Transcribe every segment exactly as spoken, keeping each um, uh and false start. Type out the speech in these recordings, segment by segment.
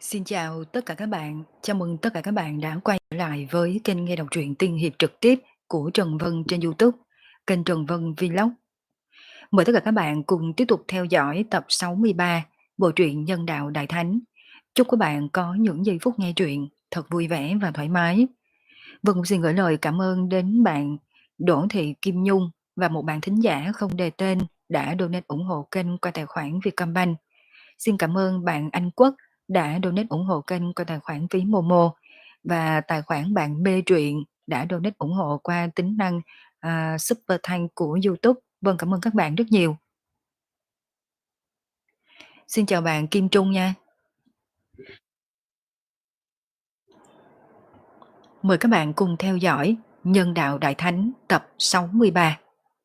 Xin chào tất cả các bạn, chào mừng tất cả các bạn đã quay trở lại với kênh nghe đọc truyện tiên hiệp trực tiếp của Trần Vân trên YouTube, kênh Trần Vân Vlog. Mời tất cả các bạn cùng tiếp tục theo dõi tập sáu mươi ba bộ truyện Nhân đạo Đại Thánh. Chúc các bạn có những giây phút nghe truyện thật vui vẻ và thoải mái. Vân cũng xin gửi lời cảm ơn đến bạn Đỗ Thị Kim Nhung và một bạn thính giả không đề tên đã donate ủng hộ kênh qua tài khoản Vietcombank. Xin cảm ơn bạn Anh Quốc đã donate ủng hộ kênh qua tài khoản phí Momo và tài khoản bạn Mê Truyện đã donate ủng hộ qua tính năng à, Super Thanks của YouTube. Vâng, cảm ơn các bạn rất nhiều. Xin chào bạn Kim Trung nha. Mời các bạn cùng theo dõi Nhân đạo Đại Thánh tập sáu mươi ba.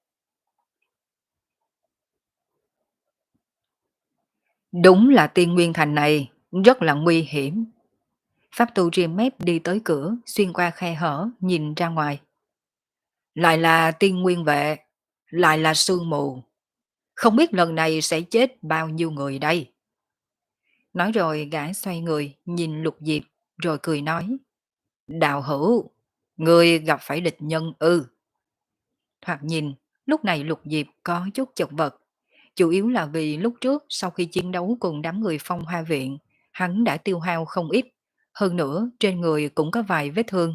Đúng là Tiên Nguyên Thành này rất là nguy hiểm. Pháp tu ria mép đi tới cửa, xuyên qua khe hở, nhìn ra ngoài. Lại là Tiên Nguyên Vệ, lại là sương mù. Không biết lần này sẽ chết bao nhiêu người đây. Nói rồi gã xoay người, nhìn Lục Diệp, rồi cười nói. Đạo hữu, người gặp phải địch nhân ư. Thoạt nhìn, lúc này Lục Diệp có chút chật vật. Chủ yếu là vì lúc trước sau khi chiến đấu cùng đám người Phong Hoa Viện, hắn đã tiêu hao không ít. Hơn nữa, trên người cũng có vài vết thương.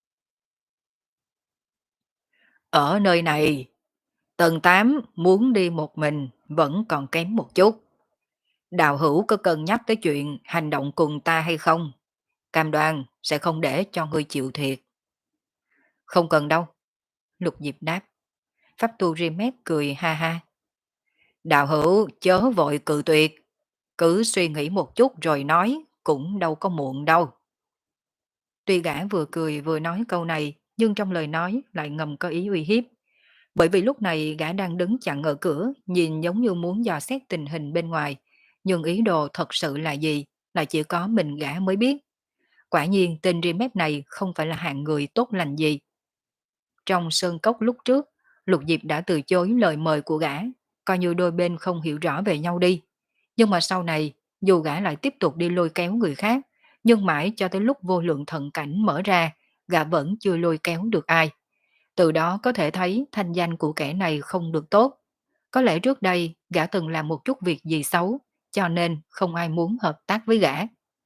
Ở nơi này, tầng tám muốn đi một mình vẫn còn kém một chút. Đạo hữu có cân nhắc tới chuyện hành động cùng ta hay không? Cam đoan sẽ không để cho ngươi chịu thiệt. Không cần đâu. Lục Diệp đáp. Pháp tu Rimet cười ha ha. Đạo hữu chớ vội cự tuyệt. Cứ suy nghĩ một chút rồi nói cũng đâu có muộn đâu. Tuy gã vừa cười vừa nói câu này, nhưng trong lời nói lại ngầm có ý uy hiếp. Bởi vì lúc này gã đang đứng chặn ở cửa, nhìn giống như muốn dò xét tình hình bên ngoài. Nhưng ý đồ thật sự là gì, là chỉ có mình gã mới biết. Quả nhiên tên Rimet này không phải là hạng người tốt lành gì. Trong sơn cốc lúc trước, Lục Diệp đã từ chối lời mời của gã, coi như đôi bên không hiểu rõ về nhau đi. Nhưng mà sau này, dù gã lại tiếp tục đi lôi kéo người khác, nhưng mãi cho tới lúc vô lượng thận cảnh mở ra, gã vẫn chưa lôi kéo được ai. Từ đó có thể thấy thanh danh của kẻ này không được tốt. Có lẽ trước đây gã từng làm một chút việc gì xấu, cho nên không ai muốn hợp tác với gã.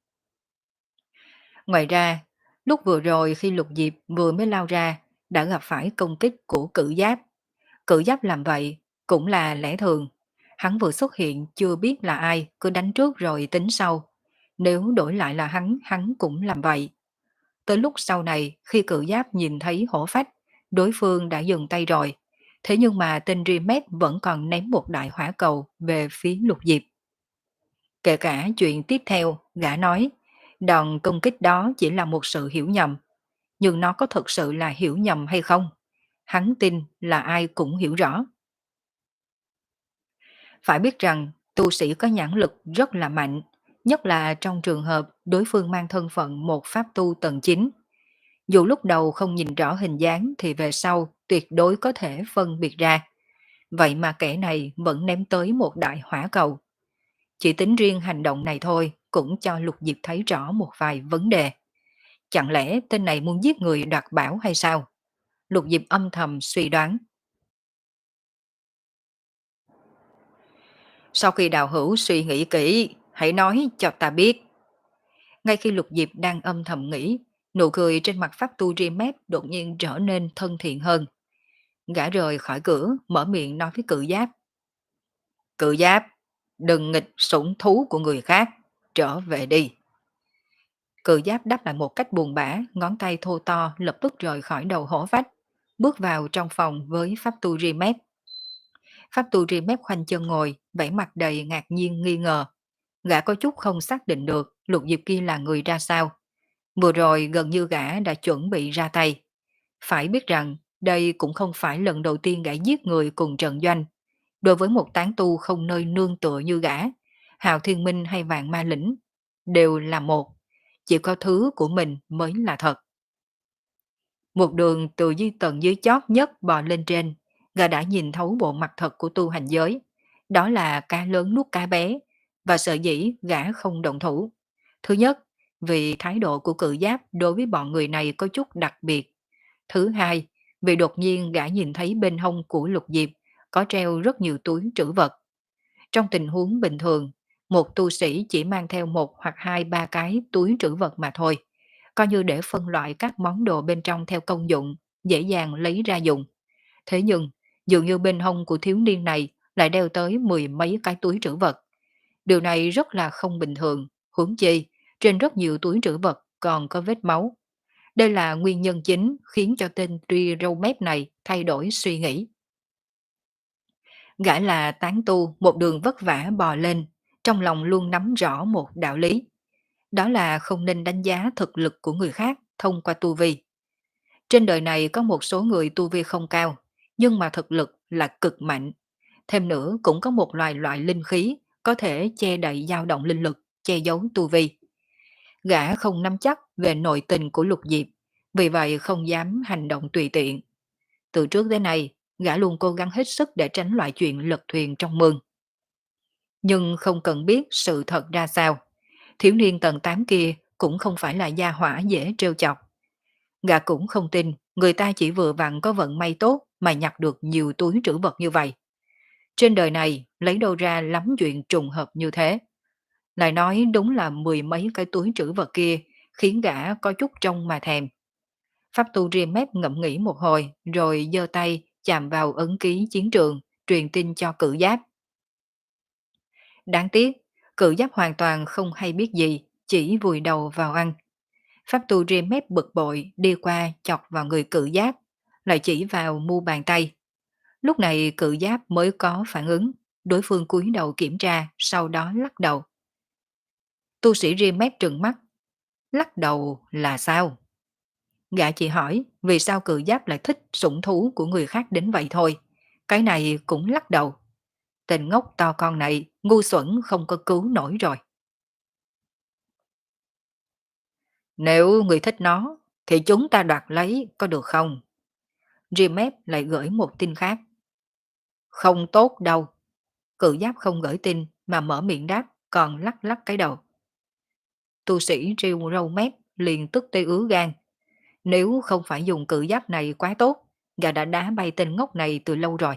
Ngoài ra, lúc vừa rồi khi Lục Diệp vừa mới lao ra, đã gặp phải công kích của cử giáp. Cử giáp làm vậy cũng là lẽ thường. Hắn vừa xuất hiện chưa biết là ai, cứ đánh trước rồi tính sau. Nếu đổi lại là hắn, hắn cũng làm vậy. Tới lúc sau này, khi cự giáp nhìn thấy hổ phách, đối phương đã dừng tay rồi. Thế nhưng mà tên Rimet vẫn còn ném một đại hỏa cầu về phía Lục Diệp. Kể cả chuyện tiếp theo, gã nói, đòn công kích đó chỉ là một sự hiểu nhầm. Nhưng nó có thực sự là hiểu nhầm hay không? Hắn tin là ai cũng hiểu rõ. Phải biết rằng, tu sĩ có nhãn lực rất là mạnh, nhất là trong trường hợp đối phương mang thân phận một pháp tu tầng chín. Dù lúc đầu không nhìn rõ hình dáng thì về sau tuyệt đối có thể phân biệt ra. Vậy mà kẻ này vẫn ném tới một đại hỏa cầu. Chỉ tính riêng hành động này thôi cũng cho Lục Diệp thấy rõ một vài vấn đề. Chẳng lẽ tên này muốn giết người đoạt bảo hay sao? Lục Diệp âm thầm suy đoán. Sau khi đạo hữu suy nghĩ kỹ, hãy nói cho ta biết. Ngay khi Lục Diệp đang âm thầm nghĩ, nụ cười trên mặt pháp tu Rimet đột nhiên trở nên thân thiện hơn. Gã rời khỏi cửa, mở miệng nói với cự giáp. Cự giáp, đừng nghịch sủng thú của người khác, trở về đi. Cự giáp đáp lại một cách buồn bã, ngón tay thô to lập tức rời khỏi đầu hổ vách, bước vào trong phòng với pháp tu Rimet. Pháp tu Rimet khoanh chân ngồi, vẻ mặt đầy ngạc nhiên nghi ngờ. Gã có chút không xác định được Lục Diệp kia là người ra sao. Vừa rồi gần như gã đã chuẩn bị ra tay. Phải biết rằng đây cũng không phải lần đầu tiên gã giết người cùng trận doanh. Đối với một tán tu không nơi nương tựa như gã, Hạo Thiên Minh hay Vạn Ma Lĩnh đều là một. Chỉ có thứ của mình mới là thật. Một đường từ dưới tầng dưới chót nhất bò lên trên, gã đã nhìn thấu bộ mặt thật của tu hành giới. Đó là cá lớn nuốt cá bé, và sợ dĩ gã không động thủ. Thứ nhất, vì thái độ của Cự Giáp đối với bọn người này có chút đặc biệt. Thứ hai, vì đột nhiên gã nhìn thấy bên hông của Lục Diệp có treo rất nhiều túi trữ vật. Trong tình huống bình thường, một tu sĩ chỉ mang theo một hoặc hai ba cái túi trữ vật mà thôi, coi như để phân loại các món đồ bên trong theo công dụng, dễ dàng lấy ra dùng. Thế nhưng, dường như bên hông của thiếu niên này lại đeo tới mười mấy cái túi trữ vật. Điều này rất là không bình thường, huống chi, trên rất nhiều túi trữ vật còn có vết máu. Đây là nguyên nhân chính khiến cho tên Tri Râu Mép này thay đổi suy nghĩ. Gã là tán tu một đường vất vả bò lên, trong lòng luôn nắm rõ một đạo lý. Đó là không nên đánh giá thực lực của người khác thông qua tu vi. Trên đời này có một số người tu vi không cao, nhưng mà thực lực là cực mạnh. Thêm nữa cũng có một loài loại linh khí có thể che đậy dao động linh lực, che giấu tu vi. Gã không nắm chắc về nội tình của Lục Diệp, vì vậy không dám hành động tùy tiện. Từ trước đến nay, gã luôn cố gắng hết sức để tránh loại chuyện lật thuyền trong mương. Nhưng không cần biết sự thật ra sao. Thiếu niên tầng tám kia cũng không phải là gia hỏa dễ trêu chọc. Gã cũng không tin người ta chỉ vừa vặn có vận may tốt mà nhặt được nhiều túi trữ vật như vậy. Trên đời này lấy đâu ra lắm chuyện trùng hợp như thế. Lại nói đúng là mười mấy cái túi trữ vật kia khiến gã có chút trông mà thèm. Pháp tu ria mép ngẫm nghĩ một hồi rồi giơ tay chạm vào ấn ký chiến trường, truyền tin cho Cự Giáp. Đáng tiếc, Cự Giáp hoàn toàn không hay biết gì, chỉ vùi đầu vào ăn. Pháp tu ria mép bực bội đi qua chọc vào người Cự Giáp, lại chỉ vào mu bàn tay. Lúc này Cự Giáp mới có phản ứng, đối phương cúi đầu kiểm tra, sau đó lắc đầu. Tu sĩ ria mép trừng mắt, lắc đầu là sao? Gã chỉ hỏi vì sao Cự Giáp lại thích sủng thú của người khác đến vậy thôi. Cái này cũng lắc đầu. Tên ngốc to con này, ngu xuẩn không có cứu nổi rồi. Nếu người thích nó, thì chúng ta đoạt lấy có được không? Remep lại gửi một tin khác. Không tốt đâu. Cự Giáp không gửi tin mà mở miệng đáp, còn lắc lắc cái đầu. Tu sĩ riêu râu mép liền tức tê ứa gan. Nếu không phải dùng Cự Giáp này quá tốt, gã đã đá bay tên ngốc này từ lâu rồi.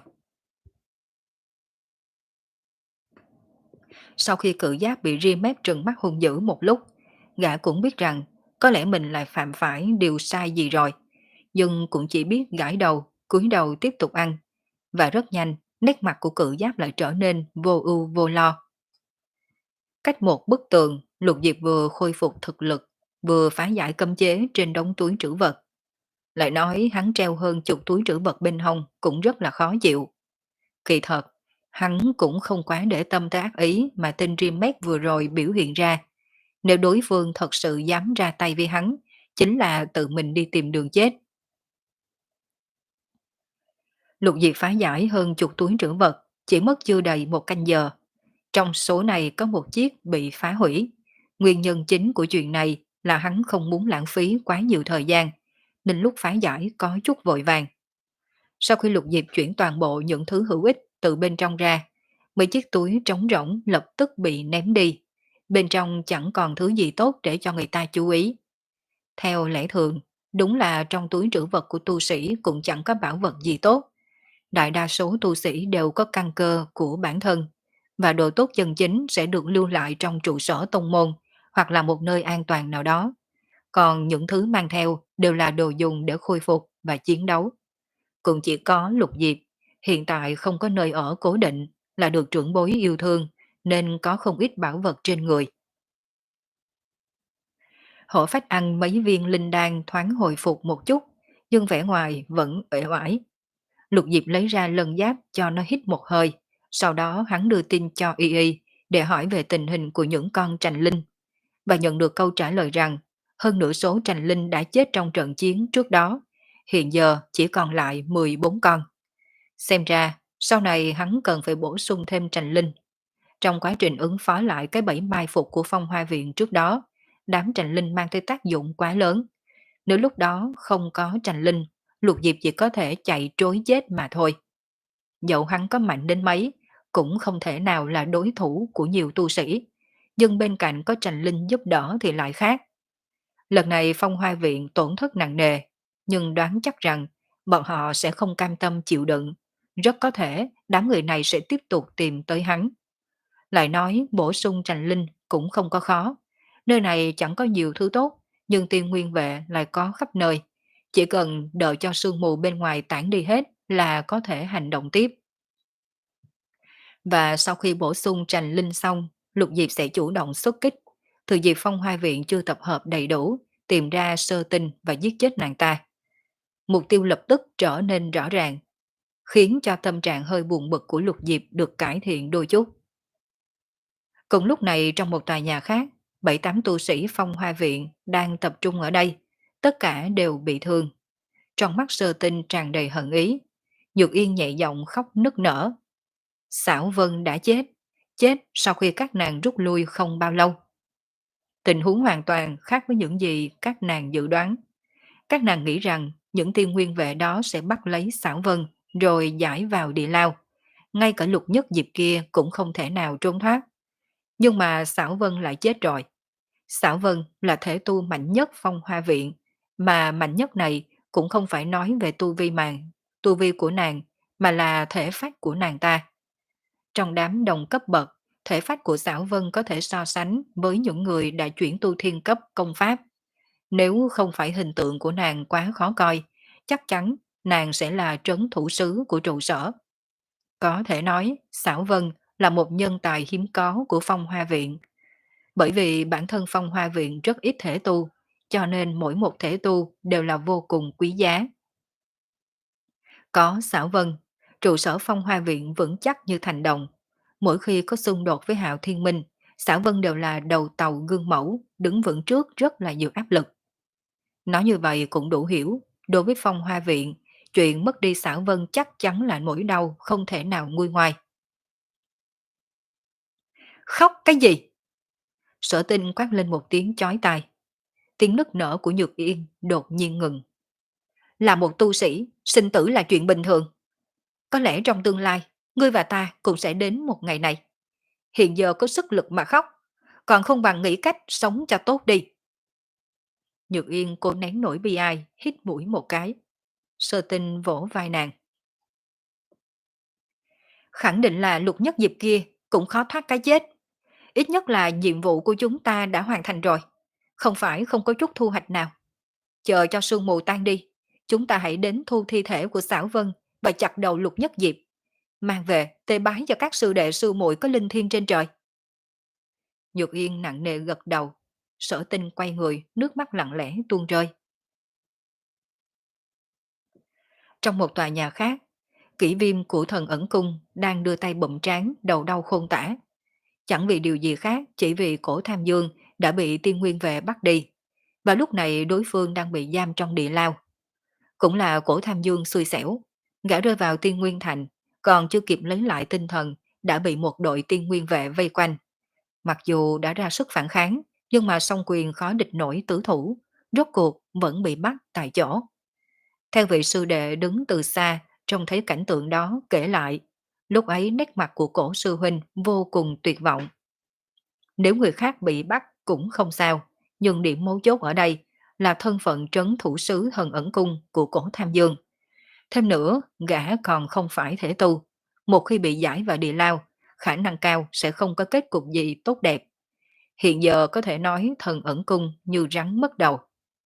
Sau khi Cự Giáp bị ri mép trừng mắt hung dữ một lúc, gã cũng biết rằng có lẽ mình lại phạm phải điều sai gì rồi, nhưng cũng chỉ biết gãi đầu, cúi đầu tiếp tục ăn. Và rất nhanh, nét mặt của Cự Giáp lại trở nên vô ưu vô lo. Cách một bức tường, Lục Diệp vừa khôi phục thực lực, vừa phá giải cấm chế trên đống túi trữ vật. Lại nói hắn treo hơn chục túi trữ vật bên hông cũng rất là khó chịu. Kỳ thật, hắn cũng không quá để tâm tới ác ý mà tên Rimek vừa rồi biểu hiện ra. Nếu đối phương thật sự dám ra tay với hắn, chính là tự mình đi tìm đường chết. Lục Diệp phá giải hơn chục túi trữ vật, chỉ mất chưa đầy một canh giờ. Trong số này có một chiếc bị phá hủy. Nguyên nhân chính của chuyện này là hắn không muốn lãng phí quá nhiều thời gian, nên lúc phá giải có chút vội vàng. Sau khi Lục Diệp chuyển toàn bộ những thứ hữu ích từ bên trong ra, mấy chiếc túi trống rỗng lập tức bị ném đi. Bên trong chẳng còn thứ gì tốt để cho người ta chú ý. Theo lẽ thường, đúng là trong túi trữ vật của tu sĩ cũng chẳng có bảo vật gì tốt. Đại đa số tu sĩ đều có căn cơ của bản thân, và đồ tốt chân chính sẽ được lưu lại trong trụ sở tông môn hoặc là một nơi an toàn nào đó. Còn những thứ mang theo đều là đồ dùng để khôi phục và chiến đấu. Cũng chỉ có Lục Diệp, hiện tại không có nơi ở cố định, là được trưởng bối yêu thương, nên có không ít bảo vật trên người. Hổ Phách ăn mấy viên linh đan thoáng hồi phục một chút, nhưng vẻ ngoài vẫn uể oải. Lục Diệp lấy ra lân giáp cho nó hít một hơi, sau đó hắn đưa tin cho Y Y để hỏi về tình hình của những con trành linh, và nhận được câu trả lời rằng hơn nửa số trành linh đã chết trong trận chiến trước đó, hiện giờ chỉ còn lại mười bốn con. Xem ra, sau này hắn cần phải bổ sung thêm trành linh. Trong quá trình ứng phó lại cái bẫy mai phục của Phong Hoa Viện trước đó, đám trành linh mang tới tác dụng quá lớn. Nếu lúc đó không có trành linh, Lục Diệp chỉ có thể chạy trối chết mà thôi. Dẫu hắn có mạnh đến mấy, cũng không thể nào là đối thủ của nhiều tu sĩ. nhưng bên cạnh có Trành Linh giúp đỡ thì lại khác. Lần này Phong Hoa Viện tổn thất nặng nề, nhưng đoán chắc rằng bọn họ sẽ không cam tâm chịu đựng. Rất có thể đám người này sẽ tiếp tục tìm tới hắn. Lại nói bổ sung Trành Linh cũng không có khó. Nơi này chẳng có nhiều thứ tốt, nhưng tiên nguyên vệ lại có khắp nơi. Chỉ cần đợi cho sương mù bên ngoài tản đi hết là có thể hành động tiếp. Và sau khi bổ sung Trành Linh xong, Lục Diệp sẽ chủ động xuất kích. Thừa dịp Phong Hoa Viện chưa tập hợp đầy đủ, tìm ra sơ tinh và giết chết nàng ta. Mục tiêu lập tức trở nên rõ ràng, khiến cho tâm trạng hơi buồn bực của Lục Diệp được cải thiện đôi chút. Cùng lúc này trong một tòa nhà khác, bảy tám tu sĩ Phong Hoa Viện đang tập trung ở đây, tất cả đều bị thương. Trong mắt sơ tinh tràn đầy hận ý, Nhược Yên nhẹ giọng khóc nức nở. Xảo Vân đã chết, chết sau khi các nàng rút lui không bao lâu. Tình huống hoàn toàn khác với những gì các nàng dự đoán. Các nàng nghĩ rằng những tiên nguyên vệ đó sẽ bắt lấy Xảo Vân rồi giải vào địa lao. Ngay cả Lục Nhất Diệp kia cũng không thể nào trốn thoát. Nhưng mà Xảo Vân lại chết rồi. Xảo Vân là thể tu mạnh nhất Phong Hoa Viện, mà mạnh nhất này cũng không phải nói về tu vi màng, tu vi của nàng, mà là thể phách của nàng ta. Trong đám đồng cấp bậc, thể phách của Xảo Vân có thể so sánh với những người đã chuyển tu thiên cấp công pháp. Nếu không phải hình tượng của nàng quá khó coi, chắc chắn nàng sẽ là trấn thủ sứ của trụ sở. Có thể nói, Xảo Vân là một nhân tài hiếm có của Phong Hoa Viện. Bởi vì bản thân Phong Hoa Viện rất ít thể tu, cho nên mỗi một thể tu đều là vô cùng quý giá. Có Xảo Vân, trụ sở Phong Hoa Viện vững chắc như thành đồng. Mỗi khi có xung đột với Hạo Thiên Minh, Xảo Vân đều là đầu tàu gương mẫu, đứng vững trước rất là nhiều áp lực. Nói như vậy cũng đủ hiểu, đối với Phong Hoa Viện, chuyện mất đi Xảo Vân chắc chắn là nỗi đau không thể nào nguôi ngoai. Khóc cái gì? Sở Tinh quát lên một tiếng chói tai. Tiếng nức nở của Nhược Yên đột nhiên ngừng. Là một tu sĩ, sinh tử là chuyện bình thường. Có lẽ trong tương lai, ngươi và ta cũng sẽ đến một ngày này. Hiện giờ có sức lực mà khóc, còn không bằng nghĩ cách sống cho tốt đi. Nhược Yên cố nén nỗi bi ai, hít mũi một cái. Sơ Tinh vỗ vai nàng. Khẳng định là Lục Nhất Diệp kia cũng khó thoát cái chết. Ít nhất là nhiệm vụ của chúng ta đã hoàn thành rồi. Không phải không có chút thu hoạch nào. Chờ cho sương mù tan đi, chúng ta hãy đến thu thi thể của Xảo Vân và chặt đầu Lục Nhất Diệp. Mang về tế bái cho các sư đệ sư muội có linh thiêng trên trời. Nhược Yên nặng nề gật đầu. Sở Tinh quay người, nước mắt lặng lẽ tuôn rơi. Trong một tòa nhà khác, Kỷ Viêm của Thần Ẩn Cung đang đưa tay bụm trán, đầu đau khôn tả. Chẳng vì điều gì khác, chỉ vì cổ Tham Dương đã bị Tiên Nguyên Vệ bắt đi. Và lúc này đối phương đang bị giam trong địa lao. Cũng là cổ Tham Dương xui xẻo, gã rơi vào Tiên Nguyên Thành, còn chưa kịp lấy lại tinh thần, đã bị một đội Tiên Nguyên Vệ vây quanh. Mặc dù đã ra sức phản kháng, nhưng mà song quyền khó địch nổi tứ thủ, rốt cuộc vẫn bị bắt tại chỗ. Theo vị sư đệ đứng từ xa, trông thấy cảnh tượng đó kể lại, lúc ấy nét mặt của cổ sư huynh vô cùng tuyệt vọng. Nếu người khác bị bắt cũng không sao, nhưng điểm mấu chốt ở đây là thân phận trấn thủ sứ Hần Ẩn Cung của cổ Tham Dương. Thêm nữa, gã còn không phải thể tu. Một khi bị giải vào địa lao, khả năng cao sẽ không có kết cục gì tốt đẹp. Hiện giờ có thể nói Thần Ẩn Cung như rắn mất đầu.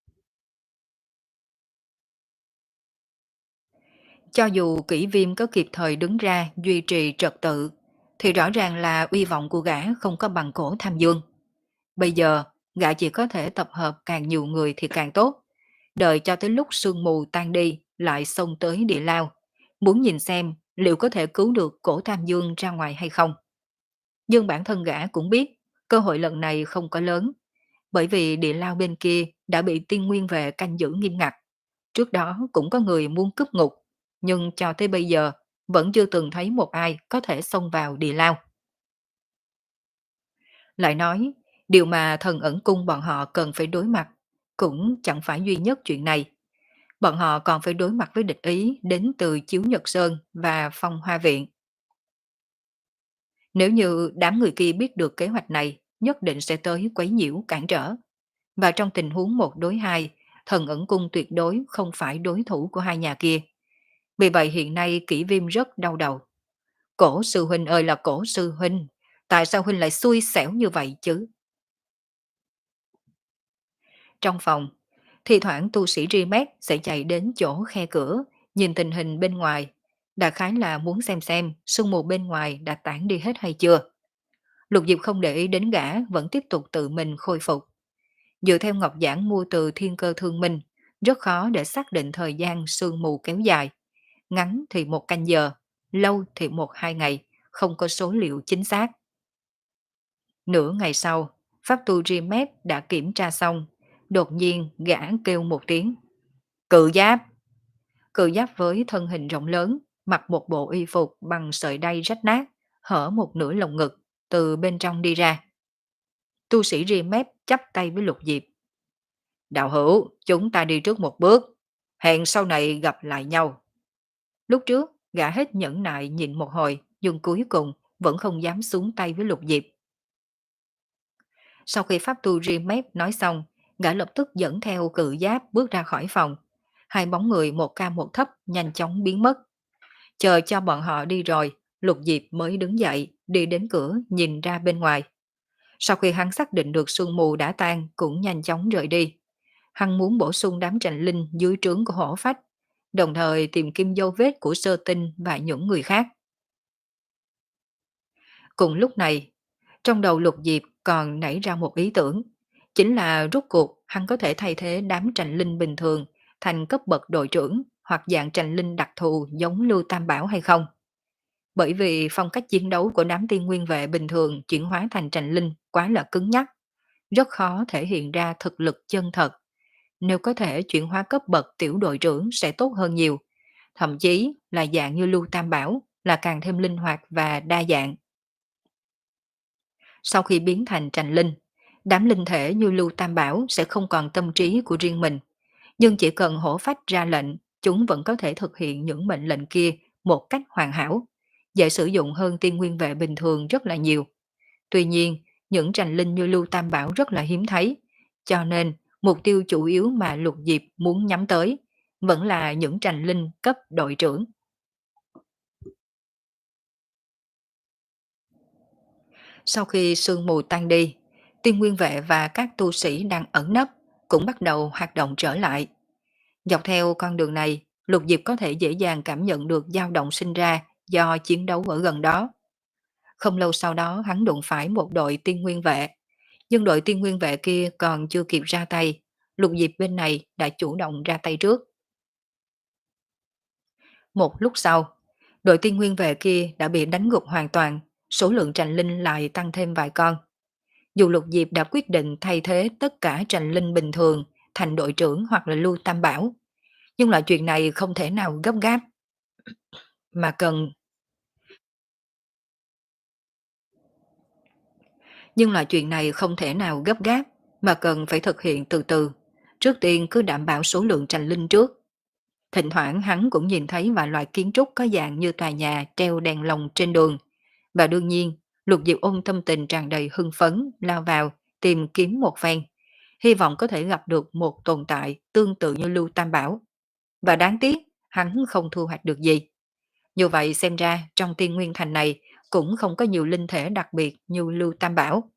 Cho dù Kỷ Viêm có kịp thời đứng ra duy trì trật tự, thì rõ ràng là uy vọng của gã không có bằng cổ Tham Dương. Bây giờ, gã chỉ có thể tập hợp càng nhiều người thì càng tốt. Đợi cho tới lúc sương mù tan đi, lại xông tới địa lao. Muốn nhìn xem liệu có thể cứu được cổ Tham Dương ra ngoài hay không. Nhưng bản thân gã cũng biết, cơ hội lần này không có lớn. Bởi vì địa lao bên kia đã bị Tiên Nguyên Vệ canh giữ nghiêm ngặt. Trước đó cũng có người muốn cướp ngục, nhưng cho tới bây giờ vẫn chưa từng thấy một ai có thể xông vào địa lao. Lại nói, điều mà Thần Ẩn Cung bọn họ cần phải đối mặt cũng chẳng phải duy nhất chuyện này. Bọn họ còn phải đối mặt với địch ý đến từ Chiếu Nhật Sơn và Phong Hoa Viện. Nếu như đám người kia biết được kế hoạch này, nhất định sẽ tới quấy nhiễu cản trở. Và trong tình huống một đối hai, thần ẩn cung tuyệt đối không phải đối thủ của hai nhà kia. Vì vậy hiện nay kỷ viêm rất đau đầu. Cổ sư huynh ơi là cổ sư huynh, tại sao huynh lại xui xẻo như vậy chứ? Trong phòng, thì thoảng tu sĩ Rimet sẽ chạy đến chỗ khe cửa, nhìn tình hình bên ngoài. Đại khái là muốn xem xem sương mù bên ngoài đã tản đi hết hay chưa. Lục Diệp không để ý đến gã, vẫn tiếp tục tự mình khôi phục. Dựa theo ngọc giảng mua từ thiên cơ thương minh, rất khó để xác định thời gian sương mù kéo dài. Ngắn thì một canh giờ, lâu thì một hai ngày, không có số liệu chính xác. Nửa ngày sau, pháp tu Rimet đã kiểm tra xong, đột nhiên gã kêu một tiếng. Cự giáp! Cự giáp với thân hình rộng lớn, mặc một bộ y phục bằng sợi đay rách nát, hở một nửa lồng ngực, từ bên trong đi ra. Tu sĩ Rimet chắp tay với Lục Diệp. Đạo hữu, chúng ta đi trước một bước, hẹn sau này gặp lại nhau. Lúc trước, gã hết nhẫn nại nhịn một hồi, nhưng cuối cùng vẫn không dám xuống tay với Lục Diệp. Sau khi pháp tu Rimet nói xong, gã lập tức dẫn theo cự giáp bước ra khỏi phòng. Hai bóng người một cao một thấp nhanh chóng biến mất. Chờ cho bọn họ đi rồi, Lục Diệp mới đứng dậy, đi đến cửa nhìn ra bên ngoài. Sau khi hắn xác định được sương mù đã tan cũng nhanh chóng rời đi. Hắn muốn bổ sung đám trành linh dưới trướng của hổ phách, đồng thời tìm kiếm dấu vết của sơ tinh và những người khác. Cùng lúc này, trong đầu Lục Diệp còn nảy ra một ý tưởng, chính là rốt cuộc hắn có thể thay thế đám trành linh bình thường thành cấp bậc đội trưởng hoặc dạng trành linh đặc thù giống Lưu Tam Bảo hay không. Bởi vì phong cách chiến đấu của đám tiên nguyên vệ bình thường chuyển hóa thành trành linh quá là cứng nhắc, rất khó thể hiện ra thực lực chân thật. Nếu có thể chuyển hóa cấp bậc tiểu đội trưởng sẽ tốt hơn nhiều, thậm chí là dạng như Lưu Tam Bảo là càng thêm linh hoạt và đa dạng. Sau khi biến thành trành linh, đám linh thể như Lưu Tam Bảo sẽ không còn tâm trí của riêng mình, nhưng chỉ cần hổ phách ra lệnh, chúng vẫn có thể thực hiện những mệnh lệnh kia một cách hoàn hảo, dễ sử dụng hơn tiên nguyên vệ bình thường rất là nhiều. Tuy nhiên, những trành linh như Lưu Tam Bảo rất là hiếm thấy, cho nên mục tiêu chủ yếu mà Lục Diệp muốn nhắm tới vẫn là những trành linh cấp đội trưởng. Sau khi sương mù tan đi, tiên nguyên vệ và các tu sĩ đang ẩn nấp cũng bắt đầu hoạt động trở lại. Dọc theo con đường này, Lục Diệp có thể dễ dàng cảm nhận được dao động sinh ra do chiến đấu ở gần đó. Không lâu sau đó hắn đụng phải một đội tiên nguyên vệ, nhưng đội tiên nguyên vệ kia còn chưa kịp ra tay, Lục Diệp bên này đã chủ động ra tay trước. Một lúc sau, đội tiên nguyên vệ kia đã bị đánh gục hoàn toàn, số lượng trành linh lại tăng thêm vài con. Dù Lục Diệp đã quyết định thay thế tất cả trành linh bình thường thành đội trưởng hoặc là Lưu Tam Bảo, nhưng là chuyện này không thể nào gấp gáp, mà cần nhưng là chuyện này không thể nào gấp gáp mà cần phải thực hiện từ từ. Trước tiên cứ đảm bảo số lượng trành linh trước. Thỉnh thoảng hắn cũng nhìn thấy vài loại kiến trúc có dạng như tòa nhà treo đèn lồng trên đường. Và đương nhiên, Lục Diệp ôn tâm tình tràn đầy hưng phấn, lao vào, tìm kiếm một phen. Hy vọng có thể gặp được một tồn tại tương tự như Lưu Tam Bảo. Và đáng tiếc, hắn không thu hoạch được gì. Như vậy xem ra trong tiên nguyên thành này cũng không có nhiều linh thể đặc biệt như Lưu Tam Bảo.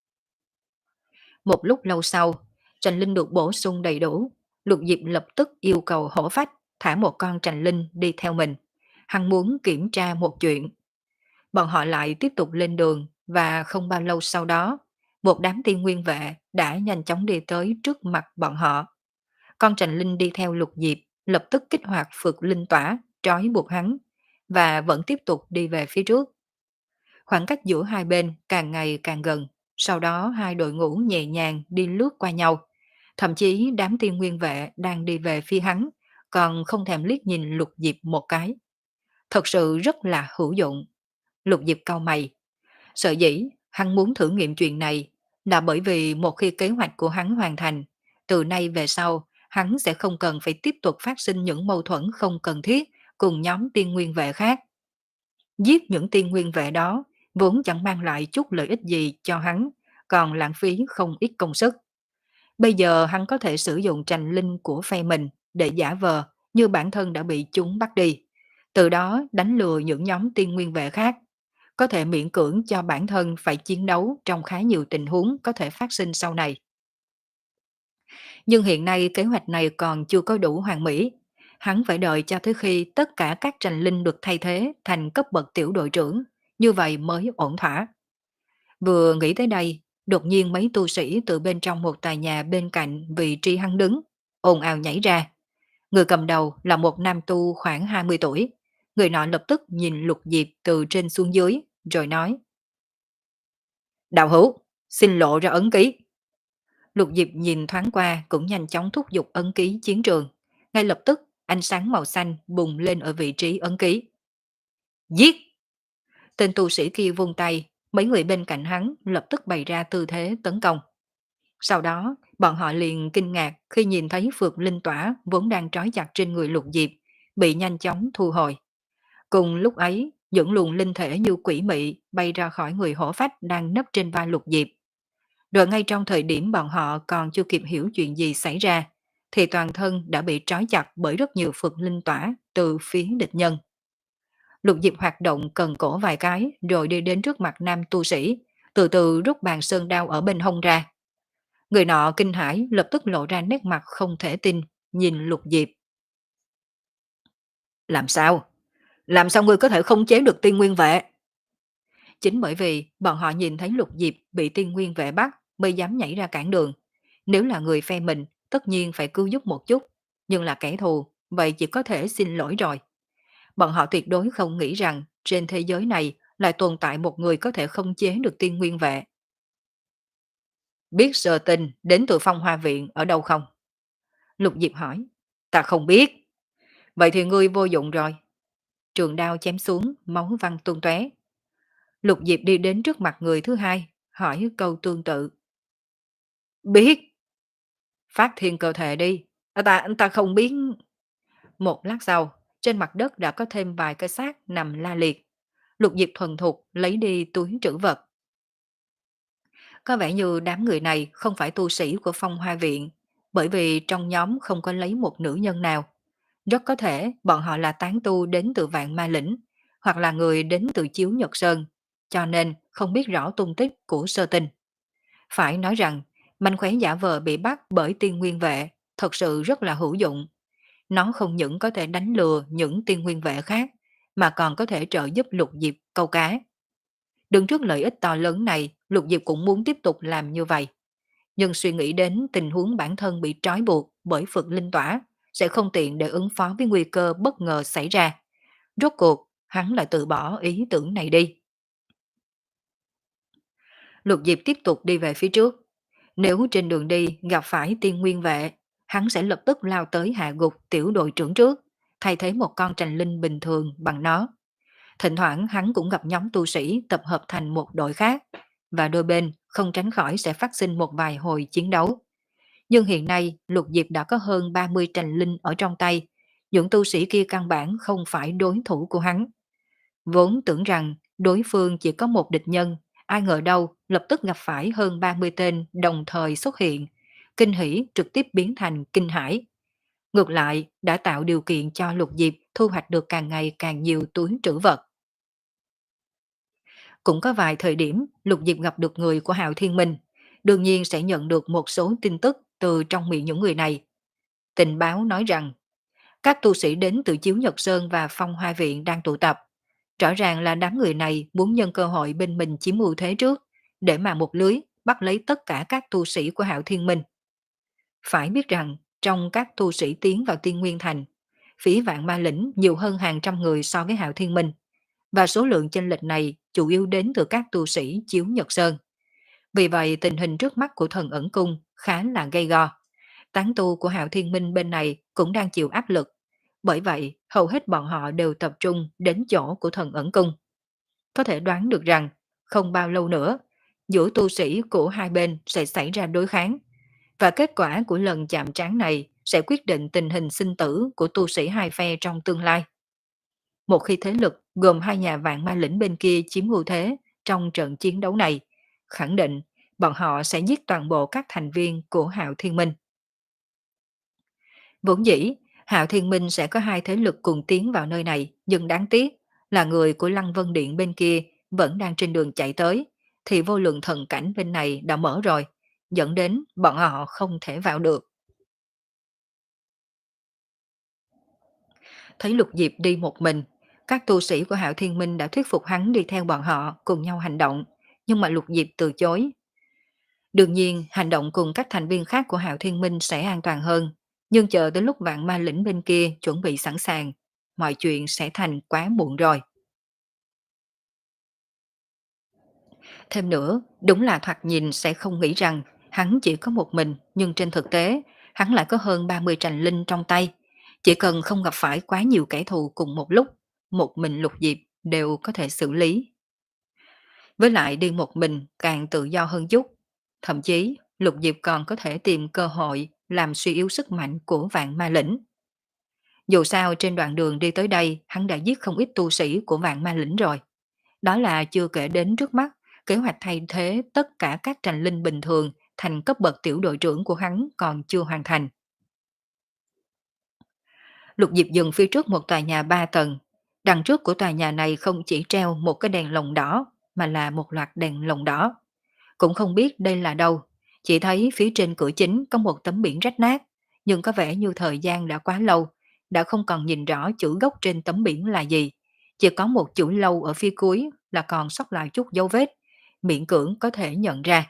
Một lúc lâu sau, trành linh được bổ sung đầy đủ, Lục Diệp lập tức yêu cầu hổ phách thả một con trành linh đi theo mình. Hắn muốn kiểm tra một chuyện. Bọn họ lại tiếp tục lên đường và không bao lâu sau đó, một đám tiên nguyên vệ đã nhanh chóng đi tới trước mặt bọn họ. Con trành linh đi theo Lục Diệp lập tức kích hoạt phược linh tỏa, trói buộc hắn và vẫn tiếp tục đi về phía trước. Khoảng cách giữa hai bên càng ngày càng gần, sau đó hai đội ngũ nhẹ nhàng đi lướt qua nhau. Thậm chí đám tiên nguyên vệ đang đi về phía hắn, còn không thèm liếc nhìn Lục Diệp một cái. Thật sự rất là hữu dụng. Lục Diệp cau mày. Sợ dĩ hắn muốn thử nghiệm chuyện này là bởi vì một khi kế hoạch của hắn hoàn thành, từ nay về sau hắn sẽ không cần phải tiếp tục phát sinh những mâu thuẫn không cần thiết cùng nhóm tiên nguyên vệ khác. Giết những tiên nguyên vệ đó vốn chẳng mang lại chút lợi ích gì cho hắn, còn lãng phí không ít công sức. Bây giờ hắn có thể sử dụng trành linh của phe mình để giả vờ như bản thân đã bị chúng bắt đi, từ đó đánh lừa những nhóm tiên nguyên vệ khác, có thể miễn cưỡng cho bản thân phải chiến đấu trong khá nhiều tình huống có thể phát sinh sau này. Nhưng hiện nay kế hoạch này còn chưa có đủ hoàn mỹ. Hắn phải đợi cho tới khi tất cả các trành linh được thay thế thành cấp bậc tiểu đội trưởng, như vậy mới ổn thỏa. Vừa nghĩ tới đây, đột nhiên mấy tu sĩ từ bên trong một tòa nhà bên cạnh vị trí hắn đứng, ồn ào nhảy ra. Người cầm đầu là một nam tu khoảng hai mươi tuổi. Người nọ lập tức nhìn Lục Diệp từ trên xuống dưới, rồi nói: Đạo hữu, xin lộ ra ấn ký. Lục Diệp nhìn thoáng qua cũng nhanh chóng thúc giục ấn ký chiến trường. Ngay lập tức, ánh sáng màu xanh bùng lên ở vị trí ấn ký. Giết! Tên tu sĩ kia vung tay, mấy người bên cạnh hắn lập tức bày ra tư thế tấn công. Sau đó, bọn họ liền kinh ngạc khi nhìn thấy phược linh tỏa vốn đang trói chặt trên người Lục Diệp, bị nhanh chóng thu hồi. Cùng lúc ấy, những luồng linh thể như quỷ mị bay ra khỏi người hổ phách đang nấp trên vai Lục Diệp. Rồi ngay trong thời điểm bọn họ còn chưa kịp hiểu chuyện gì xảy ra, thì toàn thân đã bị trói chặt bởi rất nhiều phược linh tỏa từ phía địch nhân. Lục Diệp hoạt động cần cổ vài cái rồi đi đến trước mặt nam tu sĩ, từ từ rút bàn sơn đao ở bên hông ra. Người nọ kinh hãi lập tức lộ ra nét mặt không thể tin, nhìn Lục Diệp. Làm sao? Làm sao ngươi có thể không chế được tiên nguyên vệ? Chính bởi vì bọn họ nhìn thấy Lục Diệp bị tiên nguyên vệ bắt mới dám nhảy ra cản đường. Nếu là người phe mình, tất nhiên phải cứu giúp một chút, nhưng là kẻ thù, vậy chỉ có thể xin lỗi rồi. Bọn họ tuyệt đối không nghĩ rằng trên thế giới này lại tồn tại một người có thể không chế được tiên nguyên vệ. Biết Sở Tình đến từ Phong Hoa Viện ở đâu không? Lục Diệp hỏi. Ta không biết. Vậy thì ngươi vô dụng rồi. Trường đao chém xuống, máu văng tung tóe. Lục Diệp đi đến trước mặt người thứ hai, hỏi câu tương tự. Biết. Phát thiên cơ thể đi. À, ta, ta không biết. Một lát sau, trên mặt đất đã có thêm vài cái xác nằm la liệt. Lục Diệp thuần thục lấy đi túi trữ vật. Có vẻ như đám người này không phải tu sĩ của Phong Hoa Viện, bởi vì trong nhóm không có lấy một nữ nhân nào. Rất có thể bọn họ là tán tu đến từ Vạn Ma Lĩnh, hoặc là người đến từ Chiếu Nhật Sơn, cho nên không biết rõ tung tích của Sơ Tinh. Phải nói rằng, manh khóe giả vờ bị bắt bởi tiên nguyên vệ thật sự rất là hữu dụng. Nó không những có thể đánh lừa những tiên nguyên vệ khác, mà còn có thể trợ giúp Lục Diệp câu cá. Đứng trước lợi ích to lớn này, Lục Diệp cũng muốn tiếp tục làm như vậy. Nhưng suy nghĩ đến tình huống bản thân bị trói buộc bởi Phật Linh Tỏa, sẽ không tiện để ứng phó với nguy cơ bất ngờ xảy ra. Rốt cuộc, hắn lại từ bỏ ý tưởng này đi. Lục Diệp tiếp tục đi về phía trước. Nếu trên đường đi gặp phải tiên nguyên vệ, hắn sẽ lập tức lao tới hạ gục tiểu đội trưởng trước, thay thế một con trành linh bình thường bằng nó. Thỉnh thoảng hắn cũng gặp nhóm tu sĩ tập hợp thành một đội khác, và đôi bên không tránh khỏi sẽ phát sinh một vài hồi chiến đấu. Nhưng hiện nay Lục Diệp đã có hơn ba mươi trành linh ở trong tay, những tu sĩ kia căn bản không phải đối thủ của hắn. Vốn tưởng rằng đối phương chỉ có một địch nhân, ai ngờ đâu lập tức gặp phải hơn ba mươi tên đồng thời xuất hiện, kinh hỉ trực tiếp biến thành kinh hãi. Ngược lại đã tạo điều kiện cho Lục Diệp thu hoạch được càng ngày càng nhiều túi trữ vật. Cũng có vài thời điểm Lục Diệp gặp được người của Hạo Thiên Minh, đương nhiên sẽ nhận được một số tin tức từ trong miệng những người này. Tình báo nói rằng, các tu sĩ đến từ Chiếu Nhật Sơn và Phong Hoa Viện đang tụ tập. Rõ ràng là đám người này muốn nhân cơ hội bên mình chiếm ưu thế trước, để mà một lưới bắt lấy tất cả các tu sĩ của Hạo Thiên Minh. Phải biết rằng, trong các tu sĩ tiến vào Tiên Nguyên Thành, phỉ Vạn Ma Lĩnh nhiều hơn hàng trăm người so với Hạo Thiên Minh, và số lượng chênh lệch này chủ yếu đến từ các tu sĩ Chiếu Nhật Sơn. Vì vậy tình hình trước mắt của Thần Ẩn Cung khá là gay go. Tán tu của Hạo Thiên Minh bên này cũng đang chịu áp lực. Bởi vậy, hầu hết bọn họ đều tập trung đến chỗ của Thần Ẩn Cung. Có thể đoán được rằng, không bao lâu nữa, giữa tu sĩ của hai bên sẽ xảy ra đối kháng. Và kết quả của lần chạm trán này sẽ quyết định tình hình sinh tử của tu sĩ hai phe trong tương lai. Một khi thế lực gồm hai nhà Vạn Ma Lĩnh bên kia chiếm ưu thế trong trận chiến đấu này, khẳng định bọn họ sẽ giết toàn bộ các thành viên của Hạo Thiên Minh. Vốn dĩ, Hạo Thiên Minh sẽ có hai thế lực cùng tiến vào nơi này, nhưng đáng tiếc là người của Lăng Vân Điện bên kia vẫn đang trên đường chạy tới, thì vô lượng thần cảnh bên này đã mở rồi, dẫn đến bọn họ không thể vào được. Thấy Lục Diệp đi một mình, các tu sĩ của Hạo Thiên Minh đã thuyết phục hắn đi theo bọn họ cùng nhau hành động, nhưng mà Lục Diệp từ chối. Đương nhiên, hành động cùng các thành viên khác của Hạo Thiên Minh sẽ an toàn hơn, nhưng chờ tới lúc vạn ma lĩnh bên kia chuẩn bị sẵn sàng, mọi chuyện sẽ thành quá muộn rồi. Thêm nữa, đúng là thoạt nhìn sẽ không nghĩ rằng hắn chỉ có một mình, nhưng trên thực tế, hắn lại có hơn ba mươi trành linh trong tay. Chỉ cần không gặp phải quá nhiều kẻ thù cùng một lúc, một mình Lục Diệp đều có thể xử lý. Với lại đi một mình càng tự do hơn chút. Thậm chí, Lục Diệp còn có thể tìm cơ hội làm suy yếu sức mạnh của vạn ma lĩnh. Dù sao trên đoạn đường đi tới đây, hắn đã giết không ít tu sĩ của vạn ma lĩnh rồi. Đó là chưa kể đến trước mắt, kế hoạch thay thế tất cả các trành linh bình thường thành cấp bậc tiểu đội trưởng của hắn còn chưa hoàn thành. Lục Diệp dừng phía trước một tòa nhà ba tầng. Đằng trước của tòa nhà này không chỉ treo một cái đèn lồng đỏ, mà là một loạt đèn lồng đỏ. Cũng không biết đây là đâu, chỉ thấy phía trên cửa chính có một tấm biển rách nát, nhưng có vẻ như thời gian đã quá lâu, đã không còn nhìn rõ chữ gốc trên tấm biển là gì. Chỉ có một chữ lâu ở phía cuối là còn sót lại chút dấu vết, miễn cưỡng có thể nhận ra.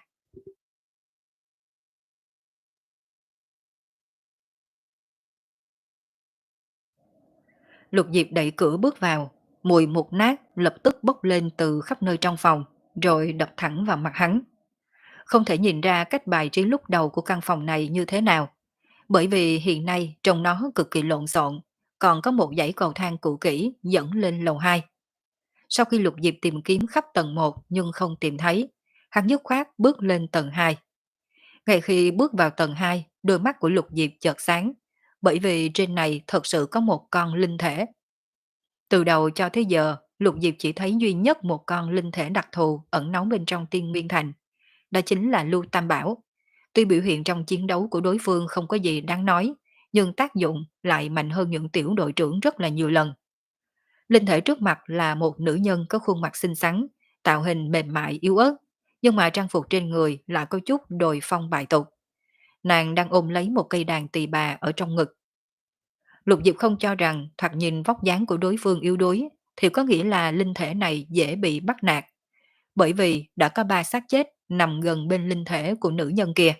Lục Diệp đẩy cửa bước vào, mùi mục nát lập tức bốc lên từ khắp nơi trong phòng, rồi đập thẳng vào mặt hắn. Không thể nhìn ra cách bài trí lúc đầu của căn phòng này như thế nào, bởi vì hiện nay trông nó cực kỳ lộn xộn, còn có một dãy cầu thang cũ kỹ dẫn lên lầu hai. Sau khi Lục Diệp tìm kiếm khắp tầng một nhưng không tìm thấy, hắn dứt khoát bước lên tầng hai. Ngay khi bước vào tầng hai, đôi mắt của Lục Diệp chợt sáng, bởi vì trên này thật sự có một con linh thể. Từ đầu cho tới giờ, Lục Diệp chỉ thấy duy nhất một con linh thể đặc thù ẩn náu bên trong Tiên Nguyên Thành. Đó chính là Lưu Tam Bảo. Tuy biểu hiện trong chiến đấu của đối phương không có gì đáng nói, nhưng tác dụng lại mạnh hơn những tiểu đội trưởng rất là nhiều lần. Linh thể trước mặt là một nữ nhân có khuôn mặt xinh xắn, tạo hình mềm mại yếu ớt, nhưng mà trang phục trên người lại có chút đồi phong bại tục. Nàng đang ôm lấy một cây đàn tỳ bà ở trong ngực. Lục Diệp không cho rằng thoạt nhìn vóc dáng của đối phương yếu đuối, thì có nghĩa là linh thể này dễ bị bắt nạt, bởi vì đã có ba xác chết nằm gần bên linh thể của nữ nhân kia.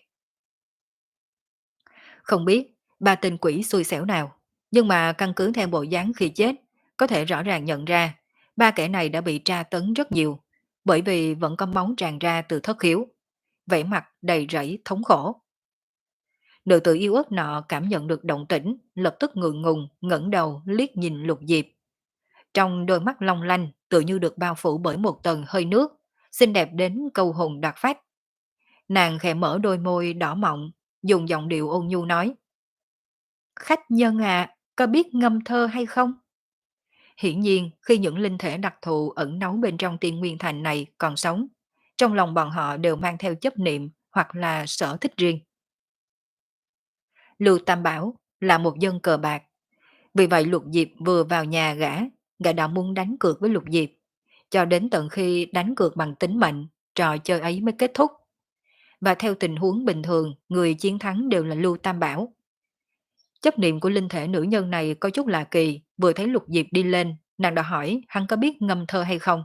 Không biết ba tên quỷ xui xẻo nào, nhưng mà căn cứ theo bộ dáng khi chết, có thể rõ ràng nhận ra ba kẻ này đã bị tra tấn rất nhiều, bởi vì vẫn có máu tràn ra từ thất khiếu, vẻ mặt đầy rẫy thống khổ. Nữ tử yêu ớt nọ cảm nhận được động tĩnh, lập tức ngượng ngùng, ngẩng đầu liếc nhìn Lục Diệp. Trong đôi mắt long lanh, tự như được bao phủ bởi một tầng hơi nước, xinh đẹp đến câu hồn đoạt phách. Nàng khẽ mở đôi môi đỏ mọng, dùng giọng điệu ôn nhu nói: Khách nhân à, có biết ngâm thơ hay không? Hiển nhiên, khi những linh thể đặc thù ẩn náu bên trong Tiên Nguyên Thành này còn sống, trong lòng bọn họ đều mang theo chấp niệm hoặc là sở thích riêng. Lưu Tam Bảo là một dân cờ bạc, vì vậy Lục Diệp vừa vào nhà gã, gã đã muốn đánh cược với Lục Diệp, cho đến tận khi đánh cược bằng tính mệnh, trò chơi ấy mới kết thúc. Và theo tình huống bình thường, người chiến thắng đều là Lưu Tam Bảo. Chấp niệm của linh thể nữ nhân này có chút lạ kỳ, vừa thấy Lục Diệp đi lên, nàng đã hỏi hắn có biết ngâm thơ hay không.